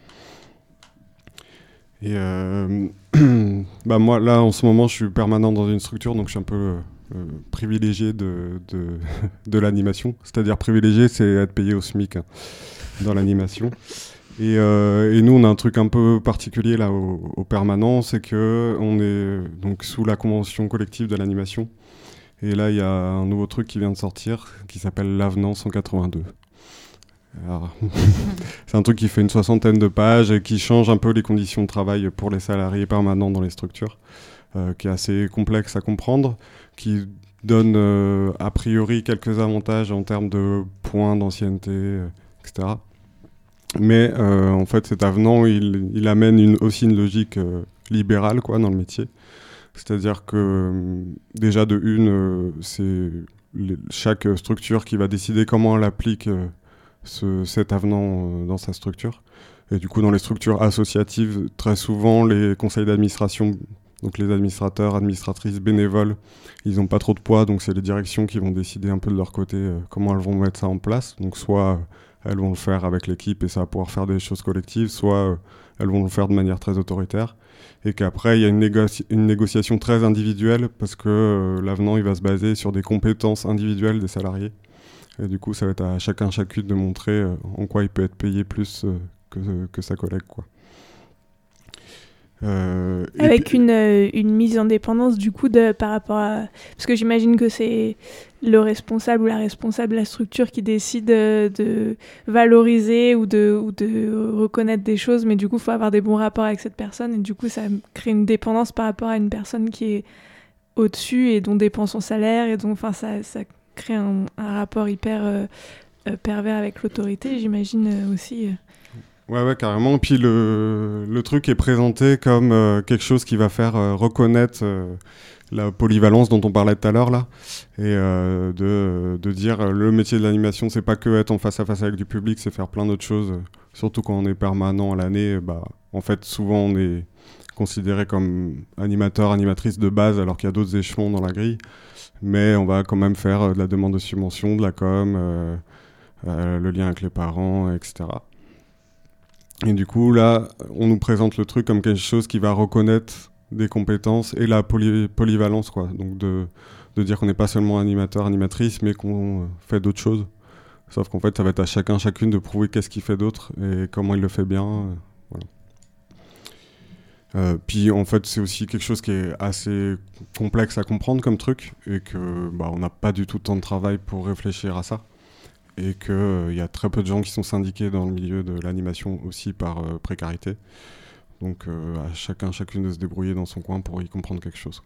Et euh, bah, moi, là, en ce moment, je suis permanent dans une structure, donc je suis un peu euh, privilégié de, de, de l'animation. C'est-à-dire privilégié, c'est être payé au SMIC hein, dans l'animation. Et, euh, et nous, on a un truc un peu particulier là au, au permanent, c'est que on est donc sous la convention collective de l'animation. Et là, il y a un nouveau truc qui vient de sortir, qui s'appelle l'avenant cent quatre-vingt-deux. Alors, c'est un truc qui fait une soixantaine de pages et qui change un peu les conditions de travail pour les salariés permanents dans les structures, euh, qui est assez complexe à comprendre, qui donne euh, a priori quelques avantages en termes de points d'ancienneté, euh, et cetera. Mais euh, en fait, cet avenant, il, il amène une, aussi une logique euh, libérale quoi, dans le métier. C'est-à-dire que euh, déjà de une, euh, c'est les, chaque structure qui va décider comment elle applique euh, ce, cet avenant euh, dans sa structure. Et du coup, dans les structures associatives, très souvent, les conseils d'administration, donc les administrateurs, administratrices, bénévoles, ils n'ont pas trop de poids, donc c'est les directions qui vont décider un peu de leur côté euh, comment elles vont mettre ça en place. Donc soit... Euh, elles vont le faire avec l'équipe et ça va pouvoir faire des choses collectives, soit euh, elles vont le faire de manière très autoritaire. Et qu'après, il y a une, négoci- une négociation très individuelle parce que euh, l'avenant, il va se baser sur des compétences individuelles des salariés. Et du coup, ça va être à chacun, chacune de montrer euh, en quoi il peut être payé plus euh, que, que sa collègue, quoi. Euh, Avec puis... une, euh, une mise en dépendance du coup de, par rapport à... Parce que j'imagine que c'est le responsable ou la responsable de la structure qui décide de, de valoriser ou de, ou de reconnaître des choses, mais du coup il faut avoir des bons rapports avec cette personne et du coup ça crée une dépendance par rapport à une personne qui est au-dessus et dont dépend son salaire et donc ça, ça crée un, un rapport hyper euh, euh, pervers avec l'autorité, j'imagine euh, aussi... Euh. Ouais, ouais, carrément. Puis le, le truc est présenté comme euh, quelque chose qui va faire euh, reconnaître euh, la polyvalence dont on parlait tout à l'heure, là. Et euh, de, de dire euh, le métier de l'animation, c'est pas que être en face à face avec du public, c'est faire plein d'autres choses. Euh, surtout quand on est permanent à l'année, bah, en fait, souvent on est considéré comme animateur, animatrice de base, alors qu'il y a d'autres échelons dans la grille. Mais on va quand même faire euh, de la demande de subvention, de la com, euh, euh, le lien avec les parents, et cetera. Et du coup, là, on nous présente le truc comme quelque chose qui va reconnaître des compétences et la poly- polyvalence, quoi. Donc, de, de dire qu'on n'est pas seulement animateur, animatrice, mais qu'on fait d'autres choses. Sauf qu'en fait, ça va être à chacun, chacune de prouver qu'est-ce qu'il fait d'autre et comment il le fait bien. Euh, voilà. Euh, puis, en fait, c'est aussi quelque chose qui est assez complexe à comprendre comme truc et que, bah, on n'a pas du tout de temps de travail pour réfléchir à ça. Et qu'il euh, y a très peu de gens qui sont syndiqués dans le milieu de l'animation aussi par euh, précarité. Donc euh, à chacun, chacune de se débrouiller dans son coin pour y comprendre quelque chose.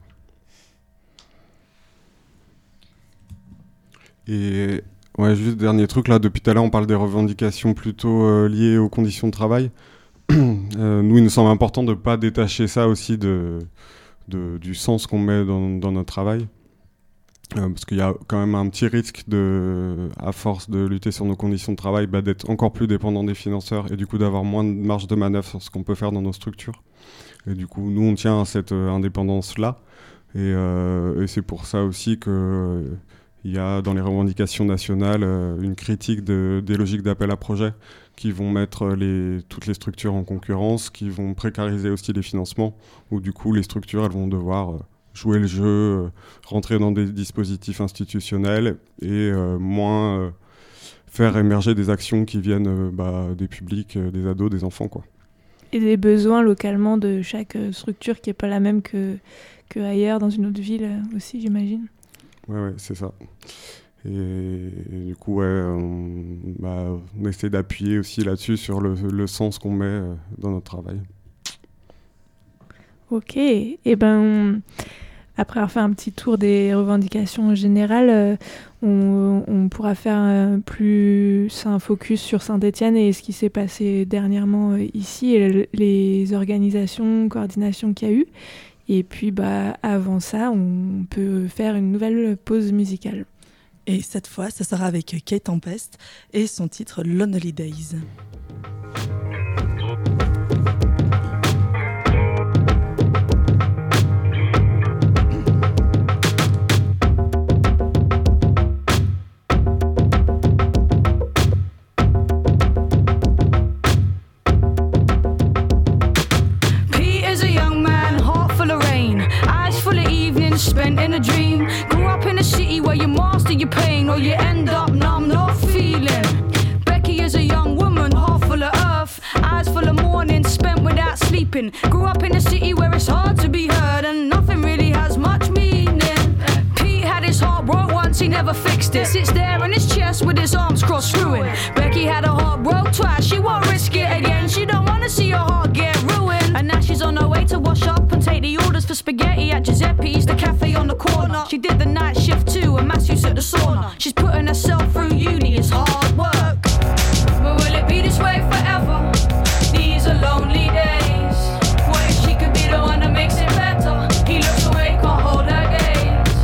Et ouais, juste dernier truc, là, depuis tout à l'heure, on parle des revendications plutôt euh, liées aux conditions de travail. euh, nous, il nous semble important de ne pas détacher ça aussi de, de, du sens qu'on met dans, dans notre travail. Euh, parce qu'il y a quand même un petit risque, de, à force de lutter sur nos conditions de travail, bah, d'être encore plus dépendant des financeurs et du coup d'avoir moins de marge de manœuvre sur ce qu'on peut faire dans nos structures. Et du coup, nous, on tient à cette euh, indépendance-là. Et, euh, et c'est pour ça aussi qu'il euh, y a dans les revendications nationales euh, une critique de, des logiques d'appel à projet qui vont mettre les, toutes les structures en concurrence, qui vont précariser aussi les financements, où du coup, les structures, elles vont devoir... Euh, jouer le jeu, euh, rentrer dans des dispositifs institutionnels et euh, moins euh, faire émerger des actions qui viennent euh, bah, des publics, euh, des ados, des enfants, quoi. Et des besoins localement de chaque euh, structure qui n'est pas la même que, que ailleurs, dans une autre ville euh, aussi, j'imagine. Ouais, ouais, c'est ça. Et, et du coup, ouais, on, bah, on essaie d'appuyer aussi là-dessus sur le, le sens qu'on met euh, dans notre travail. Ok, et eh ben... Après avoir fait un petit tour des revendications générales, euh, on, on pourra faire euh, plus un focus sur Saint-Étienne et ce qui s'est passé dernièrement euh, ici et le, les organisations, coordinations qu'il y a eu. Et puis bah, avant ça, on peut faire une nouvelle pause musicale. Et cette fois, ça sera avec Kate Tempest et son titre Lonely Days. Spent in a dream, grew up in a city where you master your pain or you end up numb, not feeling. Becky is a young woman, heart full of earth, eyes full of mourning, spent without sleeping. Grew up in a city where it's hard to be heard and nothing really has much meaning. Pete had his heart broke once, he never fixed it. Sits there in his chest with his arms crossed through it. Becky had her heart broke twice, she won't risk it again. She don't wanna see her heart get ruined. And now she's on her way to wash up and take the orders for spaghetti at Giuseppe's, the cafe on the corner. She did the night shift too, and masseuse at the sauna. She's putting herself through uni, it's hard work. But will it be this way forever? These are lonely days. What if she could be the one that makes it better? He looks away, can't hold her gaze.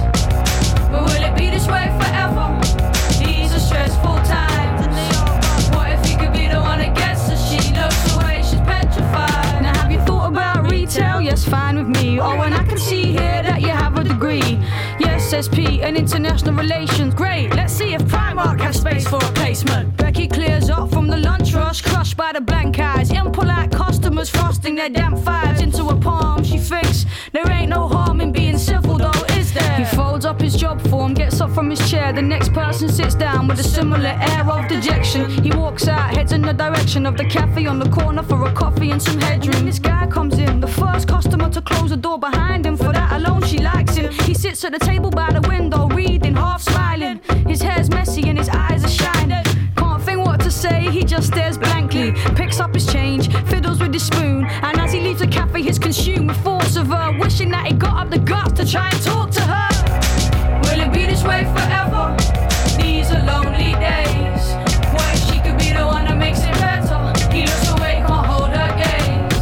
But will it be this way forever? These are stressful times. What if he could be the one that gets her? She looks away, she's petrified. Now have you thought about retail? Yes, fine with me. Oh, and I can see here that you have a degree. Yes, S P and international relations. Great, let's see if Primark has space for a placement. Becky clears up from the lunch rush, crushed by the blank eyes. Impolite customers frosting their damp fives into a palm. She thinks there ain't no harm in being civil though, is there? He folds up his job form, gets up from his chair. The next person sits down with a similar air of dejection. He walks out, heads in the direction of the cafe on the corner for a coffee and some headroom. This guy comes in, the first customer to close the door behind him. For that alone she likes him. He sits at the table by the window, reading, half smiling. His hair's messy and his eyes are shining. Can't think what to say, he just stares blankly. Picks up his change, fiddles with his spoon. And as he leaves the cafe, he's consumed with thoughts of her, wishing that he got up the guts to try and talk to her. Will it be this way forever? These are lonely days. What if she could be the one that makes it better? He looks away, can't hold her gaze.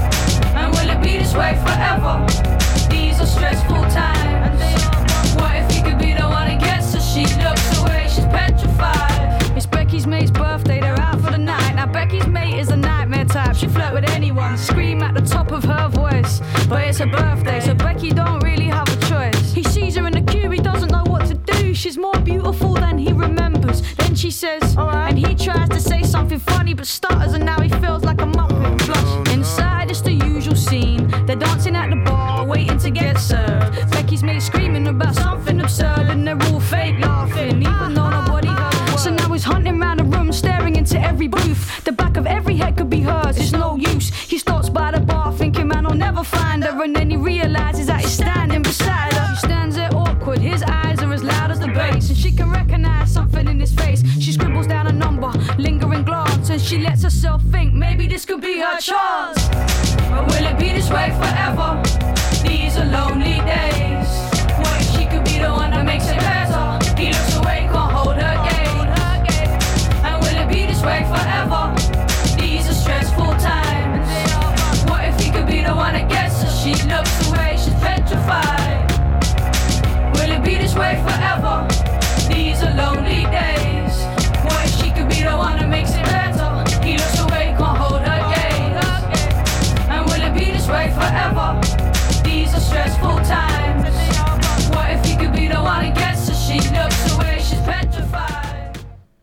And will it be this way forever? These are stressful times. What if he could be the one that gets her? She looks away, she's petrified. It's Becky's mate's birthday, they're out for the night. Now Becky's mate is a nightmare type. She flirt with anyone, scream at the top of her voice. But it's her birthday, so Becky don't really have a choice. He sees her in the queue, he doesn't know what to do. She's more beautiful than he remembers. Then she says, alright, and he tries to say something funny but stutters, and now he feels like a muppet. Blush. Inside it's the usual scene. They're dancing at the bar, waiting to get served. Becky's mate screaming about something absurd, and they're all fake laughing, even though nobody heard a word. So now he's hunting around the room, staring into every booth. The back of every head could be hers, it's no use. He stops by the bar thinking, man, I'll never find her. And then he realizes that he's standing beside her. She stands there awkward, his eyes are as loud as the bass. And she can recognize something in his face. She scribbles down a number, lingering glance, and she lets herself think, maybe this could be her chance. But will it be this way forever? These are lonely days. What if she could be the one that makes it better? He looks away, can't hold her gaze. And will it be this way forever? These are stressful times. What if he could be the one that gets her? She looks away, she's petrified. Will it be this way forever? These are lonely days. What if she could be the one that makes it better? He looks away, can't hold her gaze. And will it be this way forever? These are stressful times. What if he could be the one that gets her? She looks away, she's petrified.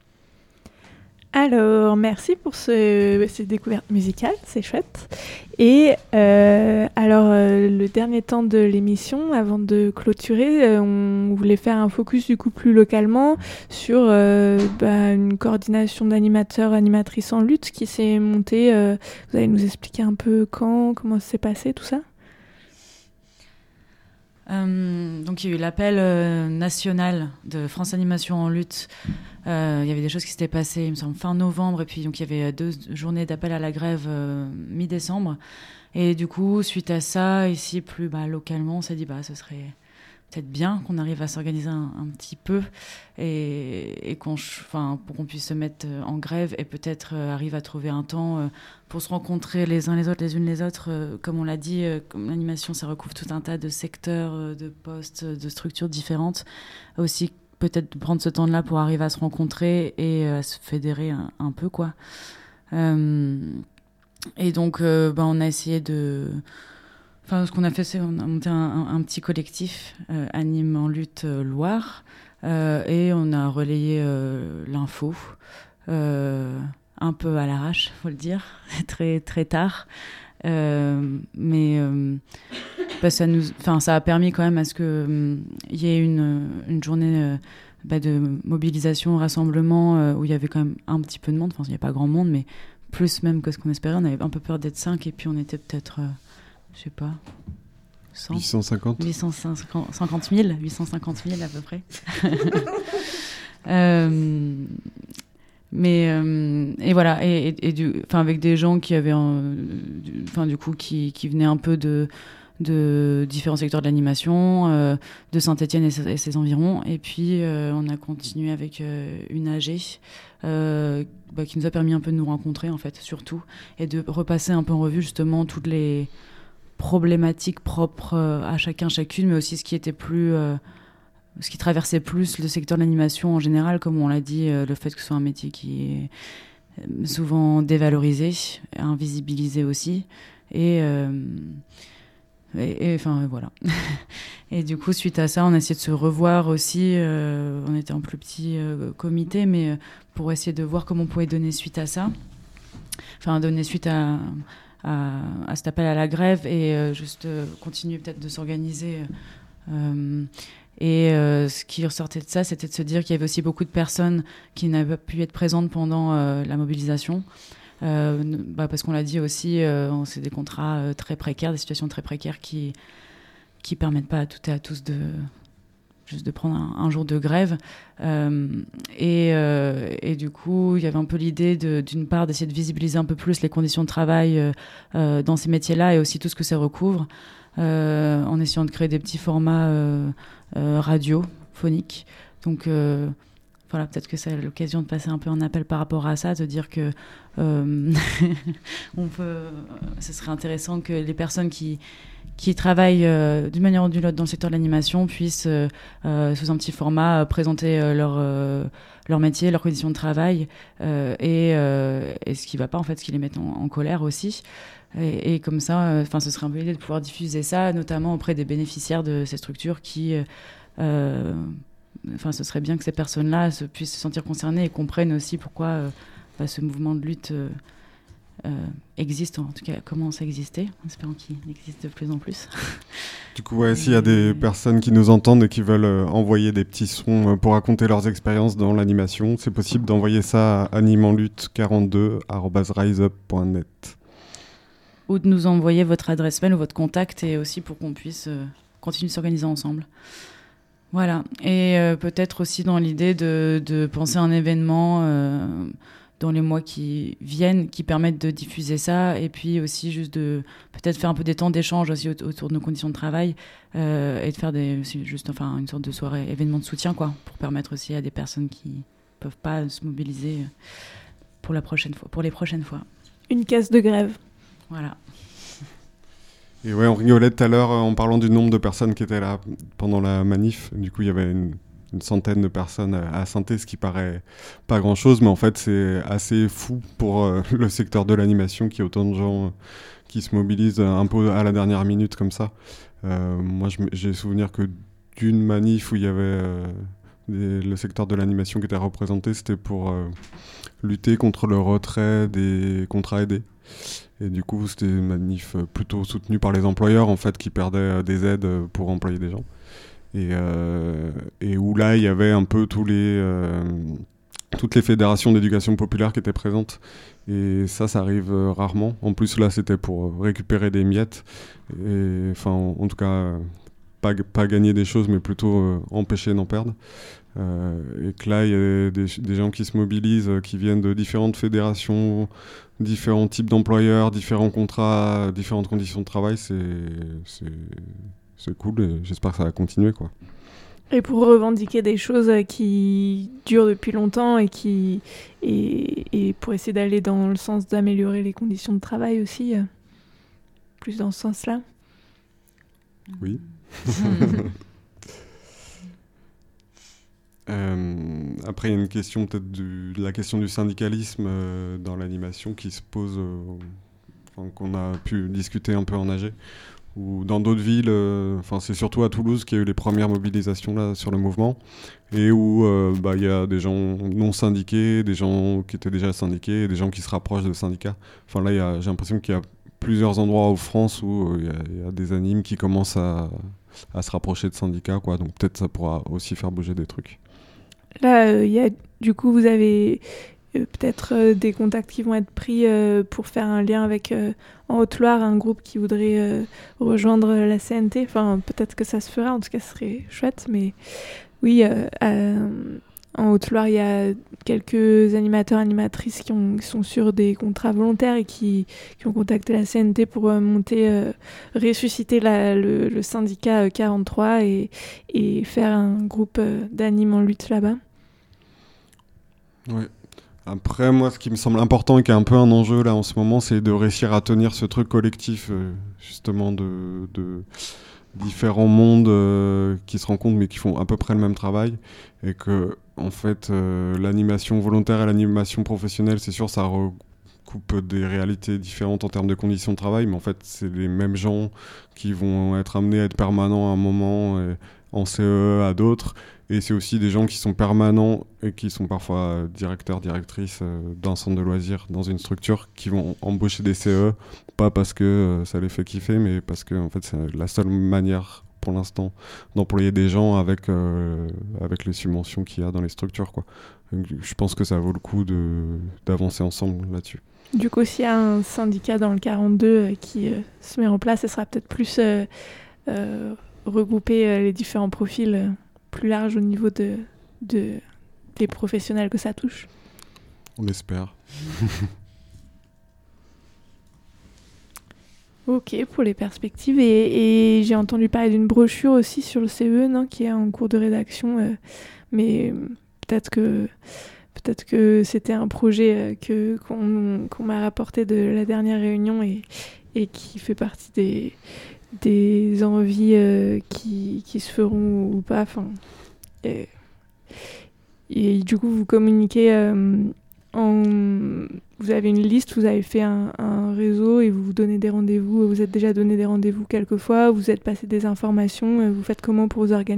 Alors, merci pour ce, ces découvertes musicales, c'est chouette. Et euh, alors, euh, le dernier temps de l'émission, avant de clôturer, euh, on voulait faire un focus du coup plus localement sur euh, bah, une coordination d'animateurs, animatrices en lutte qui s'est montée. Euh, vous allez nous expliquer un peu quand, comment ça s'est passé, tout ça ? Euh, donc il y a eu l'appel euh, national de France Animation en lutte. Euh, il y avait des choses qui s'étaient passées, il me semble, fin novembre, et puis donc il y avait deux journées d'appel à la grève euh, mi-décembre. Et du coup, suite à ça, ici plus bah, localement, on s'est dit bah ce serait peut-être bien qu'on arrive à s'organiser un, un petit peu et, et qu'on, enfin, pour qu'on puisse se mettre en grève et peut-être euh, arrive à trouver un temps euh, pour se rencontrer les uns les autres, les unes les autres. Euh, comme on l'a dit, euh, comme l'animation, ça recouvre tout un tas de secteurs, euh, de postes, de structures différentes. Aussi, peut-être prendre ce temps-là pour arriver à se rencontrer et euh, à se fédérer un, un peu, quoi. Euh, et donc, euh, bah, on a essayé de... Enfin, ce qu'on a fait, c'est qu'on a monté un, un, un petit collectif, euh, Anime en lutte euh, Loire, euh, et on a relayé euh, l'info, euh, un peu à l'arrache, faut le dire, très très tard, euh, mais euh, bah, ça nous, enfin, ça a permis quand même à ce que il y ait une une journée euh, bah, de mobilisation, rassemblement euh, où il y avait quand même un petit peu de monde. Enfin, il n'y a pas grand monde, mais plus même que ce qu'on espérait. On avait un peu peur d'être cinq, et puis on était peut-être euh, je sais pas, cent, huit cent cinquante huit cent cinquante mille, huit cent cinquante mille à peu près. euh, mais euh, et voilà, et, et, et du, enfin avec des gens qui avaient, enfin du coup qui, qui venaient un peu de de différents secteurs de l'animation, euh, de Saint-Étienne et, ses- et ses environs, et puis euh, on a continué avec euh, une A G euh, bah, qui nous a permis un peu de nous rencontrer en fait, surtout, et de repasser un peu en revue justement toutes les problématiques propres euh, à chacun, chacune, mais aussi ce qui était plus, euh, ce qui traversait plus le secteur de l'animation en général, comme on l'a dit, euh, le fait que ce soit un métier qui est euh, souvent dévalorisé, invisibilisé aussi, et euh, et, et enfin voilà. Et du coup, suite à ça, on a essayé de se revoir aussi. Euh, on était en plus petit euh, comité, mais euh, pour essayer de voir comment on pouvait donner suite à ça, enfin donner suite à À, à cet appel à la grève et euh, juste euh, continuer peut-être de s'organiser. Euh, et euh, ce qui ressortait de ça, c'était de se dire qu'il y avait aussi beaucoup de personnes qui n'avaient pas pu être présentes pendant euh, la mobilisation. Euh, bah parce qu'on l'a dit aussi, euh, c'est des contrats euh, très précaires, des situations très précaires qui qui permettent pas à toutes et à tous de juste de prendre un, un jour de grève. Euh, et, euh, et du coup, il y avait un peu l'idée de, d'une part d'essayer de visibiliser un peu plus les conditions de travail euh, euh, dans ces métiers-là et aussi tout ce que ça recouvre, euh, en essayant de créer des petits formats euh, euh, radiophoniques. Donc euh, voilà, peut-être que c'est l'occasion de passer un peu en appel par rapport à ça, de dire que euh, on peut, ce serait intéressant que les personnes qui qui travaillent euh, d'une manière ou d'une autre dans le secteur de l'animation puissent, euh, euh, sous un petit format, euh, présenter euh, leur, euh, leur métier, leurs conditions de travail, euh, et, euh, et ce qui ne va pas, en fait, ce qui les met en, en colère aussi. Et, et comme ça, enfin, euh, ce serait un peu l'idée de pouvoir diffuser ça, notamment auprès des bénéficiaires de ces structures qui... Euh, enfin, ce serait bien que ces personnes-là se, puissent se sentir concernées et comprennent aussi pourquoi euh, bah, ce mouvement de lutte... Euh, Euh, existe, en tout cas commence à exister, en espérant qu'il existe de plus en plus. Du coup, ouais, s'il y a des personnes qui nous entendent et qui veulent euh, envoyer des petits sons euh, pour raconter leurs expériences dans l'animation, c'est possible d'envoyer ça à animenlutte quarante-deux arobase riseup point net. Ou de nous envoyer votre adresse mail ou votre contact, et aussi pour qu'on puisse euh, continuer de s'organiser ensemble. Voilà, et euh, peut-être aussi dans l'idée de, de penser à un événement euh, dans les mois qui viennent, qui permettent de diffuser ça, et puis aussi juste de peut-être faire un peu des temps d'échange aussi autour de nos conditions de travail, euh, et de faire des, juste enfin, une sorte de soirée, événement de soutien, quoi, pour permettre aussi à des personnes qui ne peuvent pas se mobiliser pour, la prochaine fois, pour les prochaines fois. Une caisse de grève. Voilà. Et ouais, on rigolait tout à l'heure euh, en parlant du nombre de personnes qui étaient là pendant la manif. Du coup, il y avait une... une centaine de personnes à Saint-Étienne, ce qui paraît pas grand-chose, mais en fait, c'est assez fou pour euh, le secteur de l'animation qu'il y ait autant de gens euh, qui se mobilisent un peu à la dernière minute comme ça. Euh, moi, je, j'ai souvenir que d'une manif où il y avait euh, des, le secteur de l'animation qui était représenté, c'était pour euh, lutter contre le retrait des contrats aidés. Et du coup, c'était une manif plutôt soutenue par les employeurs, en fait, qui perdaient des aides pour employer des gens. Et, euh, et où là, il y avait un peu tous les, euh, toutes les fédérations d'éducation populaire qui étaient présentes. Et ça, ça arrive euh, rarement. En plus, là, c'était pour récupérer des miettes. Et, enfin, en, en tout cas, pas, pas gagner des choses, mais plutôt euh, empêcher d'en perdre. Euh, et que là, il y a des, des gens qui se mobilisent, euh, qui viennent de différentes fédérations, différents types d'employeurs, différents contrats, différentes conditions de travail. C'est... c'est c'est cool et j'espère que ça va continuer, quoi. Et pour revendiquer des choses qui durent depuis longtemps et, qui, et, et pour essayer d'aller dans le sens d'améliorer les conditions de travail aussi, euh, plus dans ce sens-là. Oui. euh, après, il y a une question peut-être du, de la question du syndicalisme euh, dans l'animation qui se pose, euh, enfin, qu'on a pu discuter un peu en A G. Ou dans d'autres villes, enfin euh, c'est surtout à Toulouse qu'il y a eu les premières mobilisations là sur le mouvement, et où euh, bah, y a des gens non syndiqués, des gens qui étaient déjà syndiqués, et des gens qui se rapprochent de syndicats. Enfin là, y a, j'ai l'impression qu'il y a plusieurs endroits en France où il euh, y, y a des animes qui commencent à, à se rapprocher de syndicats, quoi. Donc peut-être ça pourra aussi faire bouger des trucs. Là, il euh, y a du coup, vous avez Euh, peut-être euh, des contacts qui vont être pris euh, pour faire un lien avec, euh, en Haute-Loire, un groupe qui voudrait euh, rejoindre la C N T. Enfin, peut-être que ça se fera, en tout cas, ce serait chouette. Mais oui, euh, euh, en Haute-Loire, il y a quelques animateurs, animatrices qui, ont, qui sont sur des contrats volontaires et qui, qui ont contacté la C N T pour euh, monter, euh, ressusciter la, le, le syndicat quarante-trois et, et faire un groupe euh, d'animes en lutte là-bas. Ouais. Après, moi, ce qui me semble important et qui est un peu un enjeu là en ce moment, c'est de réussir à tenir ce truc collectif, euh, justement, de, de différents mondes euh, qui se rencontrent mais qui font à peu près le même travail. Et que, en fait, euh, l'animation volontaire et l'animation professionnelle, c'est sûr, ça recoupe des réalités différentes en termes de conditions de travail, mais en fait, c'est les mêmes gens qui vont être amenés à être permanents à un moment, et en C E E à d'autres. Et c'est aussi des gens qui sont permanents et qui sont parfois euh, directeurs, directrices euh, d'un centre de loisirs, dans une structure, qui vont embaucher des C E E, pas parce que euh, ça les fait kiffer, mais parce que en fait, c'est la seule manière, pour l'instant, d'employer des gens avec, euh, avec les subventions qu'il y a dans les structures, quoi. Donc, je pense que ça vaut le coup de, d'avancer ensemble là-dessus. Du coup, s'il y a un syndicat dans le quarante-deux euh, qui euh, se met en place, ça sera peut-être plus euh, euh, regrouper euh, les différents profils euh, plus large au niveau de, de, des professionnels que ça touche. On espère. Ok, pour les perspectives. Et, et j'ai entendu parler d'une brochure aussi sur le C E E, non, qui est en cours de rédaction. Euh, mais peut-être que, peut-être que c'était un projet euh, que, qu'on, qu'on m'a rapporté de la dernière réunion et, et qui fait partie des... des envies euh, qui, qui se feront ou pas. Enfin, et, et du coup, vous communiquez, euh, en, vous avez une liste, vous avez fait un, un réseau et vous vous donnez des rendez-vous. Vous êtes déjà donné des rendez-vous quelques fois, vous êtes passé des informations. Vous faites comment pour vous organiser ?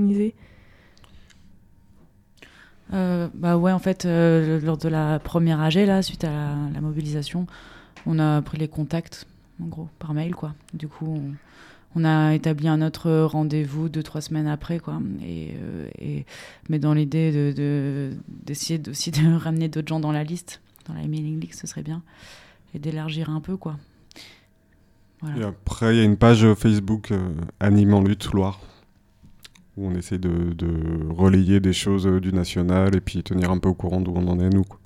euh, Bah ouais, en fait, euh, lors de la première A G, là, suite à la, la mobilisation, on a pris les contacts, en gros, par mail, quoi. Du coup, on... On a établi un autre rendez-vous deux, trois semaines après, quoi. Et, euh, et, mais dans l'idée de, de, d'essayer aussi de ramener d'autres gens dans la liste, dans la mailing list, ce serait bien. Et d'élargir un peu, quoi. Voilà. Et après, il y a une page Facebook euh, Anime en lutte Loire, où on essaie de, de relayer des choses du national et puis tenir un peu au courant d'où on en est, nous, quoi.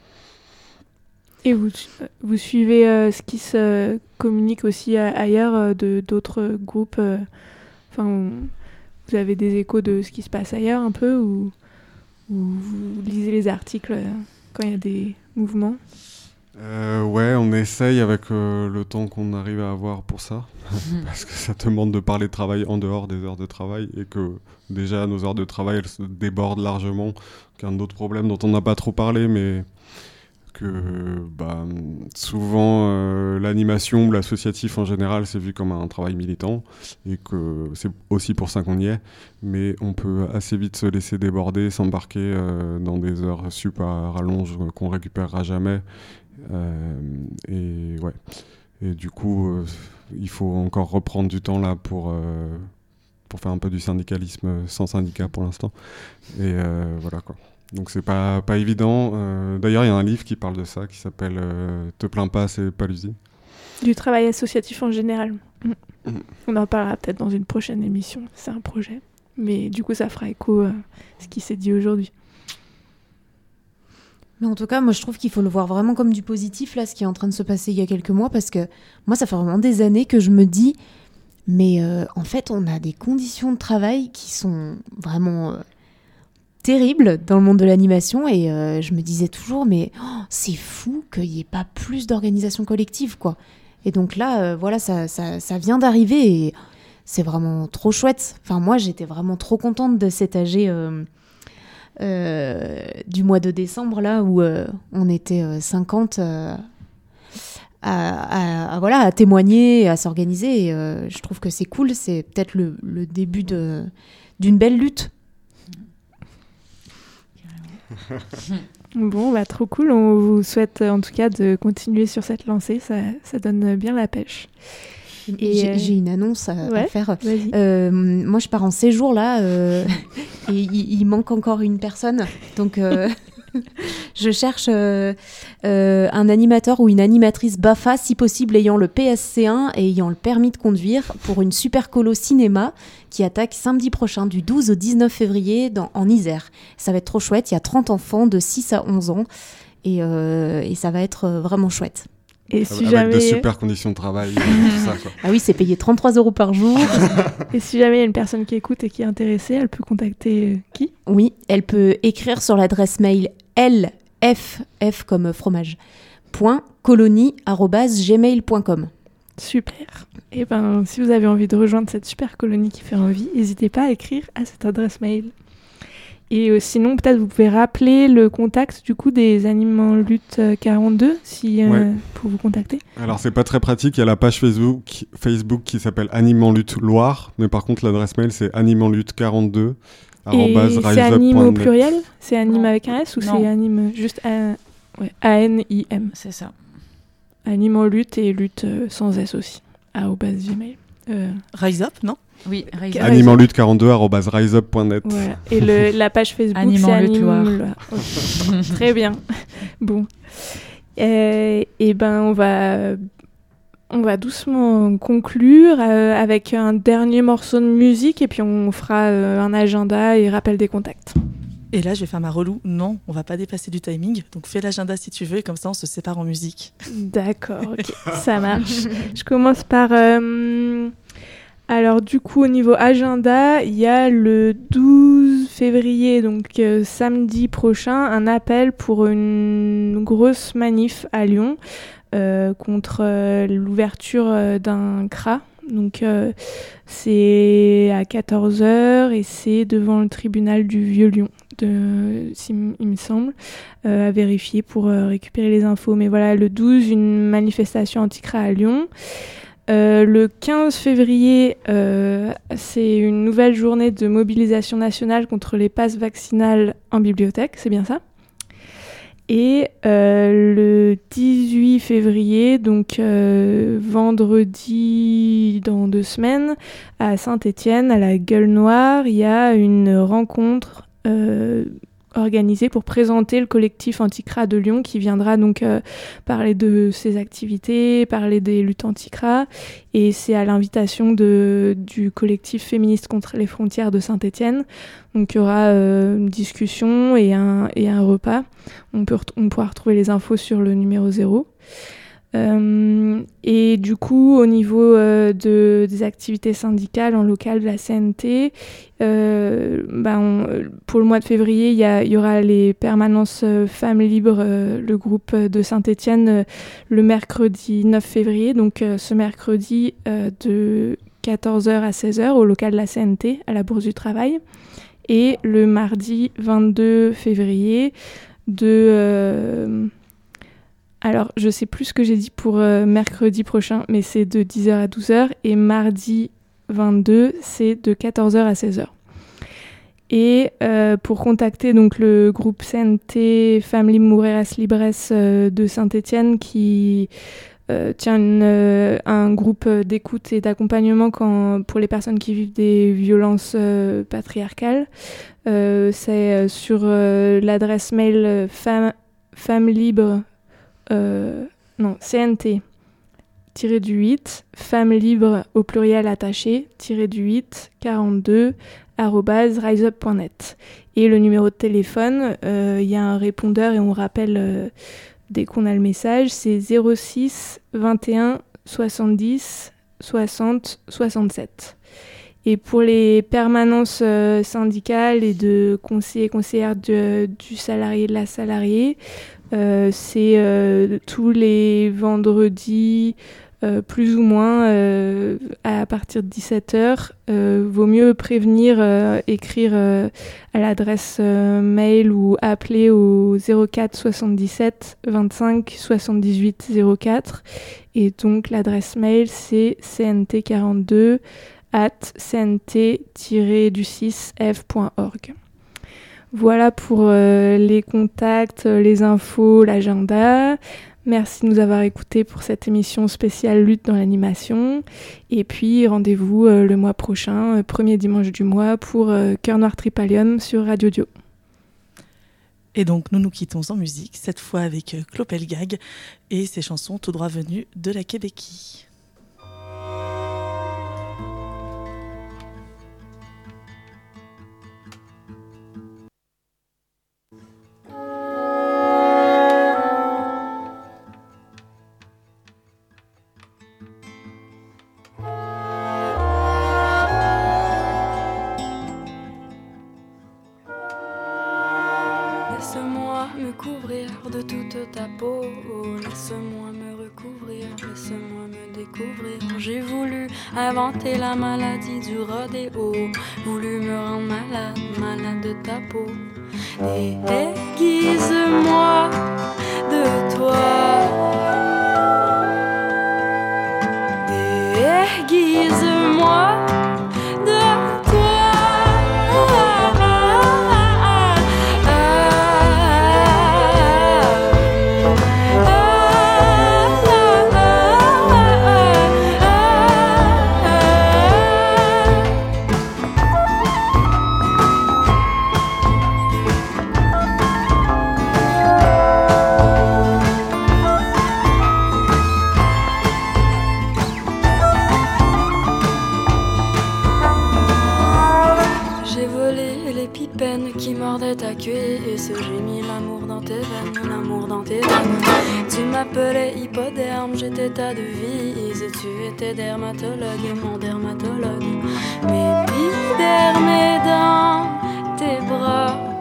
Et vous, vous suivez euh, ce qui se communique aussi a- ailleurs euh, de d'autres groupes. euh, Enfin, vous avez des échos de ce qui se passe ailleurs un peu, ou, ou vous lisez les articles euh, quand il y a des mouvements. Euh, ouais, on essaye avec euh, le temps qu'on arrive à avoir pour ça, parce que ça demande de parler de travail en dehors des heures de travail, et que déjà nos heures de travail elles se débordent largement. Qu'un autre problème dont on n'a pas trop parlé, mais que bah, souvent euh, l'animation ou l'associatif en général c'est vu comme un travail militant, et que c'est aussi pour ça qu'on y est, mais on peut assez vite se laisser déborder, s'embarquer euh, dans des heures sup à rallonge qu'on récupérera jamais. Euh, et ouais, et du coup euh, il faut encore reprendre du temps là pour euh, pour faire un peu du syndicalisme sans syndicat pour l'instant, et euh, voilà, quoi. Donc c'est pas pas évident. Euh, d'ailleurs il y a un livre qui parle de ça qui s'appelle euh, Te plains pas, c'est pas l'usine. Du travail associatif en général. Mmh. Mmh. On en parlera peut-être dans une prochaine émission, c'est un projet, mais du coup ça fera écho à ce qui s'est dit aujourd'hui. Mais en tout cas, moi, je trouve qu'il faut le voir vraiment comme du positif, là, ce qui est en train de se passer il y a quelques mois, parce que moi, ça fait vraiment des années que je me dis, Mais euh, en fait, on a des conditions de travail qui sont vraiment euh, terribles dans le monde de l'animation. Et euh, je me disais toujours, mais oh, c'est fou qu'il n'y ait pas plus d'organisation collective, quoi. Et donc là, euh, voilà, ça, ça, ça vient d'arriver et c'est vraiment trop chouette. Enfin, moi, j'étais vraiment trop contente de cet A G euh, euh, du mois de décembre, là, où euh, on était euh, cinquante euh, à, à, à, voilà, à témoigner, à s'organiser. Et euh, je trouve que c'est cool. C'est peut-être le, le début de, d'une belle lutte. Bon, bah trop cool. On vous souhaite en tout cas de continuer sur cette lancée. Ça, ça donne bien la pêche. Et j'ai, euh... j'ai une annonce à, ouais, à faire. Euh, moi, je pars en séjour là, euh, et il, il manque encore une personne. Donc, euh, je cherche euh, euh, un animateur ou une animatrice B A F A, si possible ayant le P S C un et ayant le permis de conduire, pour une super colo cinéma qui attaque samedi prochain du douze au dix-neuf février dans, en Isère. Ça va être trop chouette. Il y a trente enfants de six à onze ans et, euh, et ça va être vraiment chouette. Et si Avec jamais... de super conditions de travail, tout ça, quoi. Ah oui, c'est payé trente-trois euros par jour. Et si jamais il y a une personne qui écoute et qui est intéressée, elle peut contacter qui ? Oui, elle peut écrire sur l'adresse mail lf, f comme fromage, point colonie arobase gmail point com. Super. Et ben, si vous avez envie de rejoindre cette super colonie qui fait envie, n'hésitez pas à écrire à cette adresse mail. Et euh, sinon, peut-être vous pouvez rappeler le contact du coup des Animants Lutte quarante-deux si, euh, ouais. pour vous contacter. Alors c'est pas très pratique, il y a la page Facebook, Facebook qui s'appelle Animants Lutte Loire, mais par contre l'adresse mail c'est animants lutte quarante-deux arobase Et c'est anime au pluriel ? C'est anime non. avec un S ou non. C'est anime juste A... ouais, A N I M ? C'est ça. Animants Lutte et lutte euh, sans S aussi, arobase gmail. Euh... Rise Up, non ? Oui, Rise Up. animants lutte quarante-deux arobase riseup point net. Voilà. Et le, la page Facebook, Animants c'est Lutte Loire. Okay. Très bien. Bon. Et, et ben, on va, on va doucement conclure euh, avec un dernier morceau de musique et puis on fera euh, un agenda et rappel des contacts. Et là, je vais faire ma relou. Non, on va pas dépasser du timing. Donc, fais l'agenda si tu veux et comme ça, on se sépare en musique. D'accord, ok. Ça marche. Je commence par... Euh, Alors du coup au niveau agenda, il y a le douze février, donc euh, samedi prochain, un appel pour une grosse manif à Lyon euh, contre euh, l'ouverture euh, d'un C R A. Donc euh, c'est à quatorze heures et c'est devant le tribunal du Vieux-Lyon, de, il me semble, euh, à vérifier pour euh, récupérer les infos. Mais voilà, le douze, une manifestation anti-C R A à Lyon. Euh, le quinze février, euh, c'est une nouvelle journée de mobilisation nationale contre les passes vaccinales en bibliothèque, c'est bien ça ? Et euh, le dix-huit février, donc euh, vendredi dans deux semaines, à Saint-Étienne, à la Gueule Noire, il y a une rencontre euh, organisé pour présenter le collectif anti-C R A de Lyon qui viendra donc euh, parler de ses activités, parler des luttes anti-C R A, et c'est à l'invitation de, du collectif féministe contre les frontières de Saint-Étienne. Donc il y aura euh, une discussion et un, et un repas. On, peut, on pourra retrouver les infos sur le numéro zéro. Euh, et du coup, au niveau euh, de, des activités syndicales en local de la C N T, euh, bah on, pour le mois de février, il y, a, il y aura les permanences euh, Femmes Libres, euh, le groupe de Saint-Étienne, euh, le mercredi neuf février, donc euh, ce mercredi euh, de quatorze heures à seize heures au local de la C N T, à la Bourse du Travail, et le mardi vingt-deux février de... Euh, Alors, je sais plus ce que j'ai dit pour euh, mercredi prochain, mais c'est de dix heures à douze heures. Et mardi vingt-deux, c'est de quatorze heures à seize heures. Et euh, pour contacter donc, le groupe C N T Femmes Libres Mujeres Libres euh, de Saint-Étienne qui euh, tient une, euh, un groupe d'écoute et d'accompagnement quand, pour les personnes qui vivent des violences euh, patriarcales, euh, c'est euh, sur euh, l'adresse mail euh, femme, Femmes Libres Euh, non, C N T tiré du huit, Femmes Libres au pluriel attaché, tiré du huit, quarante-deux, arobase riseup point net. Et le numéro de téléphone, il euh, y a un répondeur et on rappelle euh, dès qu'on a le message, c'est zéro six vingt et un soixante-dix soixante soixante-sept. Et pour les permanences euh, syndicales et de conseillers et conseillères de, du salarié et de la salariée, euh, c'est euh, tous les vendredis, euh, plus ou moins, euh, à partir de dix-sept heures. Euh, vaut mieux prévenir, euh, écrire euh, à l'adresse euh, mail ou appeler au zéro quatre soixante-dix-sept vingt-cinq soixante-dix-huit zéro quatre. Et donc l'adresse mail, c'est c n t quarante-deux arobase c n t du six f point org. Voilà pour euh, les contacts, les infos, l'agenda. Merci de nous avoir écoutés pour cette émission spéciale lutte dans l'animation. Et puis rendez-vous euh, le mois prochain, euh, premier dimanche du mois, pour euh, Cœur Noir Tripalium sur Radio Dio. Et donc nous nous quittons en musique, cette fois avec euh, Clopelgag et ses chansons tout droit venues de la Québéquie. Laisse-moi me couvrir de toute ta peau, laisse-moi me recouvrir, laisse-moi me découvrir. J'ai voulu inventer la maladie du rodéo, voulu me rendre malade, malade de ta peau. Déguise-moi de toi, déguise-moi de toi. Qui mordait ta cuisse, j'ai mis l'amour dans tes veines, l'amour dans tes veines. Tu m'appelais hypoderme, j'étais ta devise. Tu étais dermatologue, mon dermatologue. Mes épidermes dans tes bras.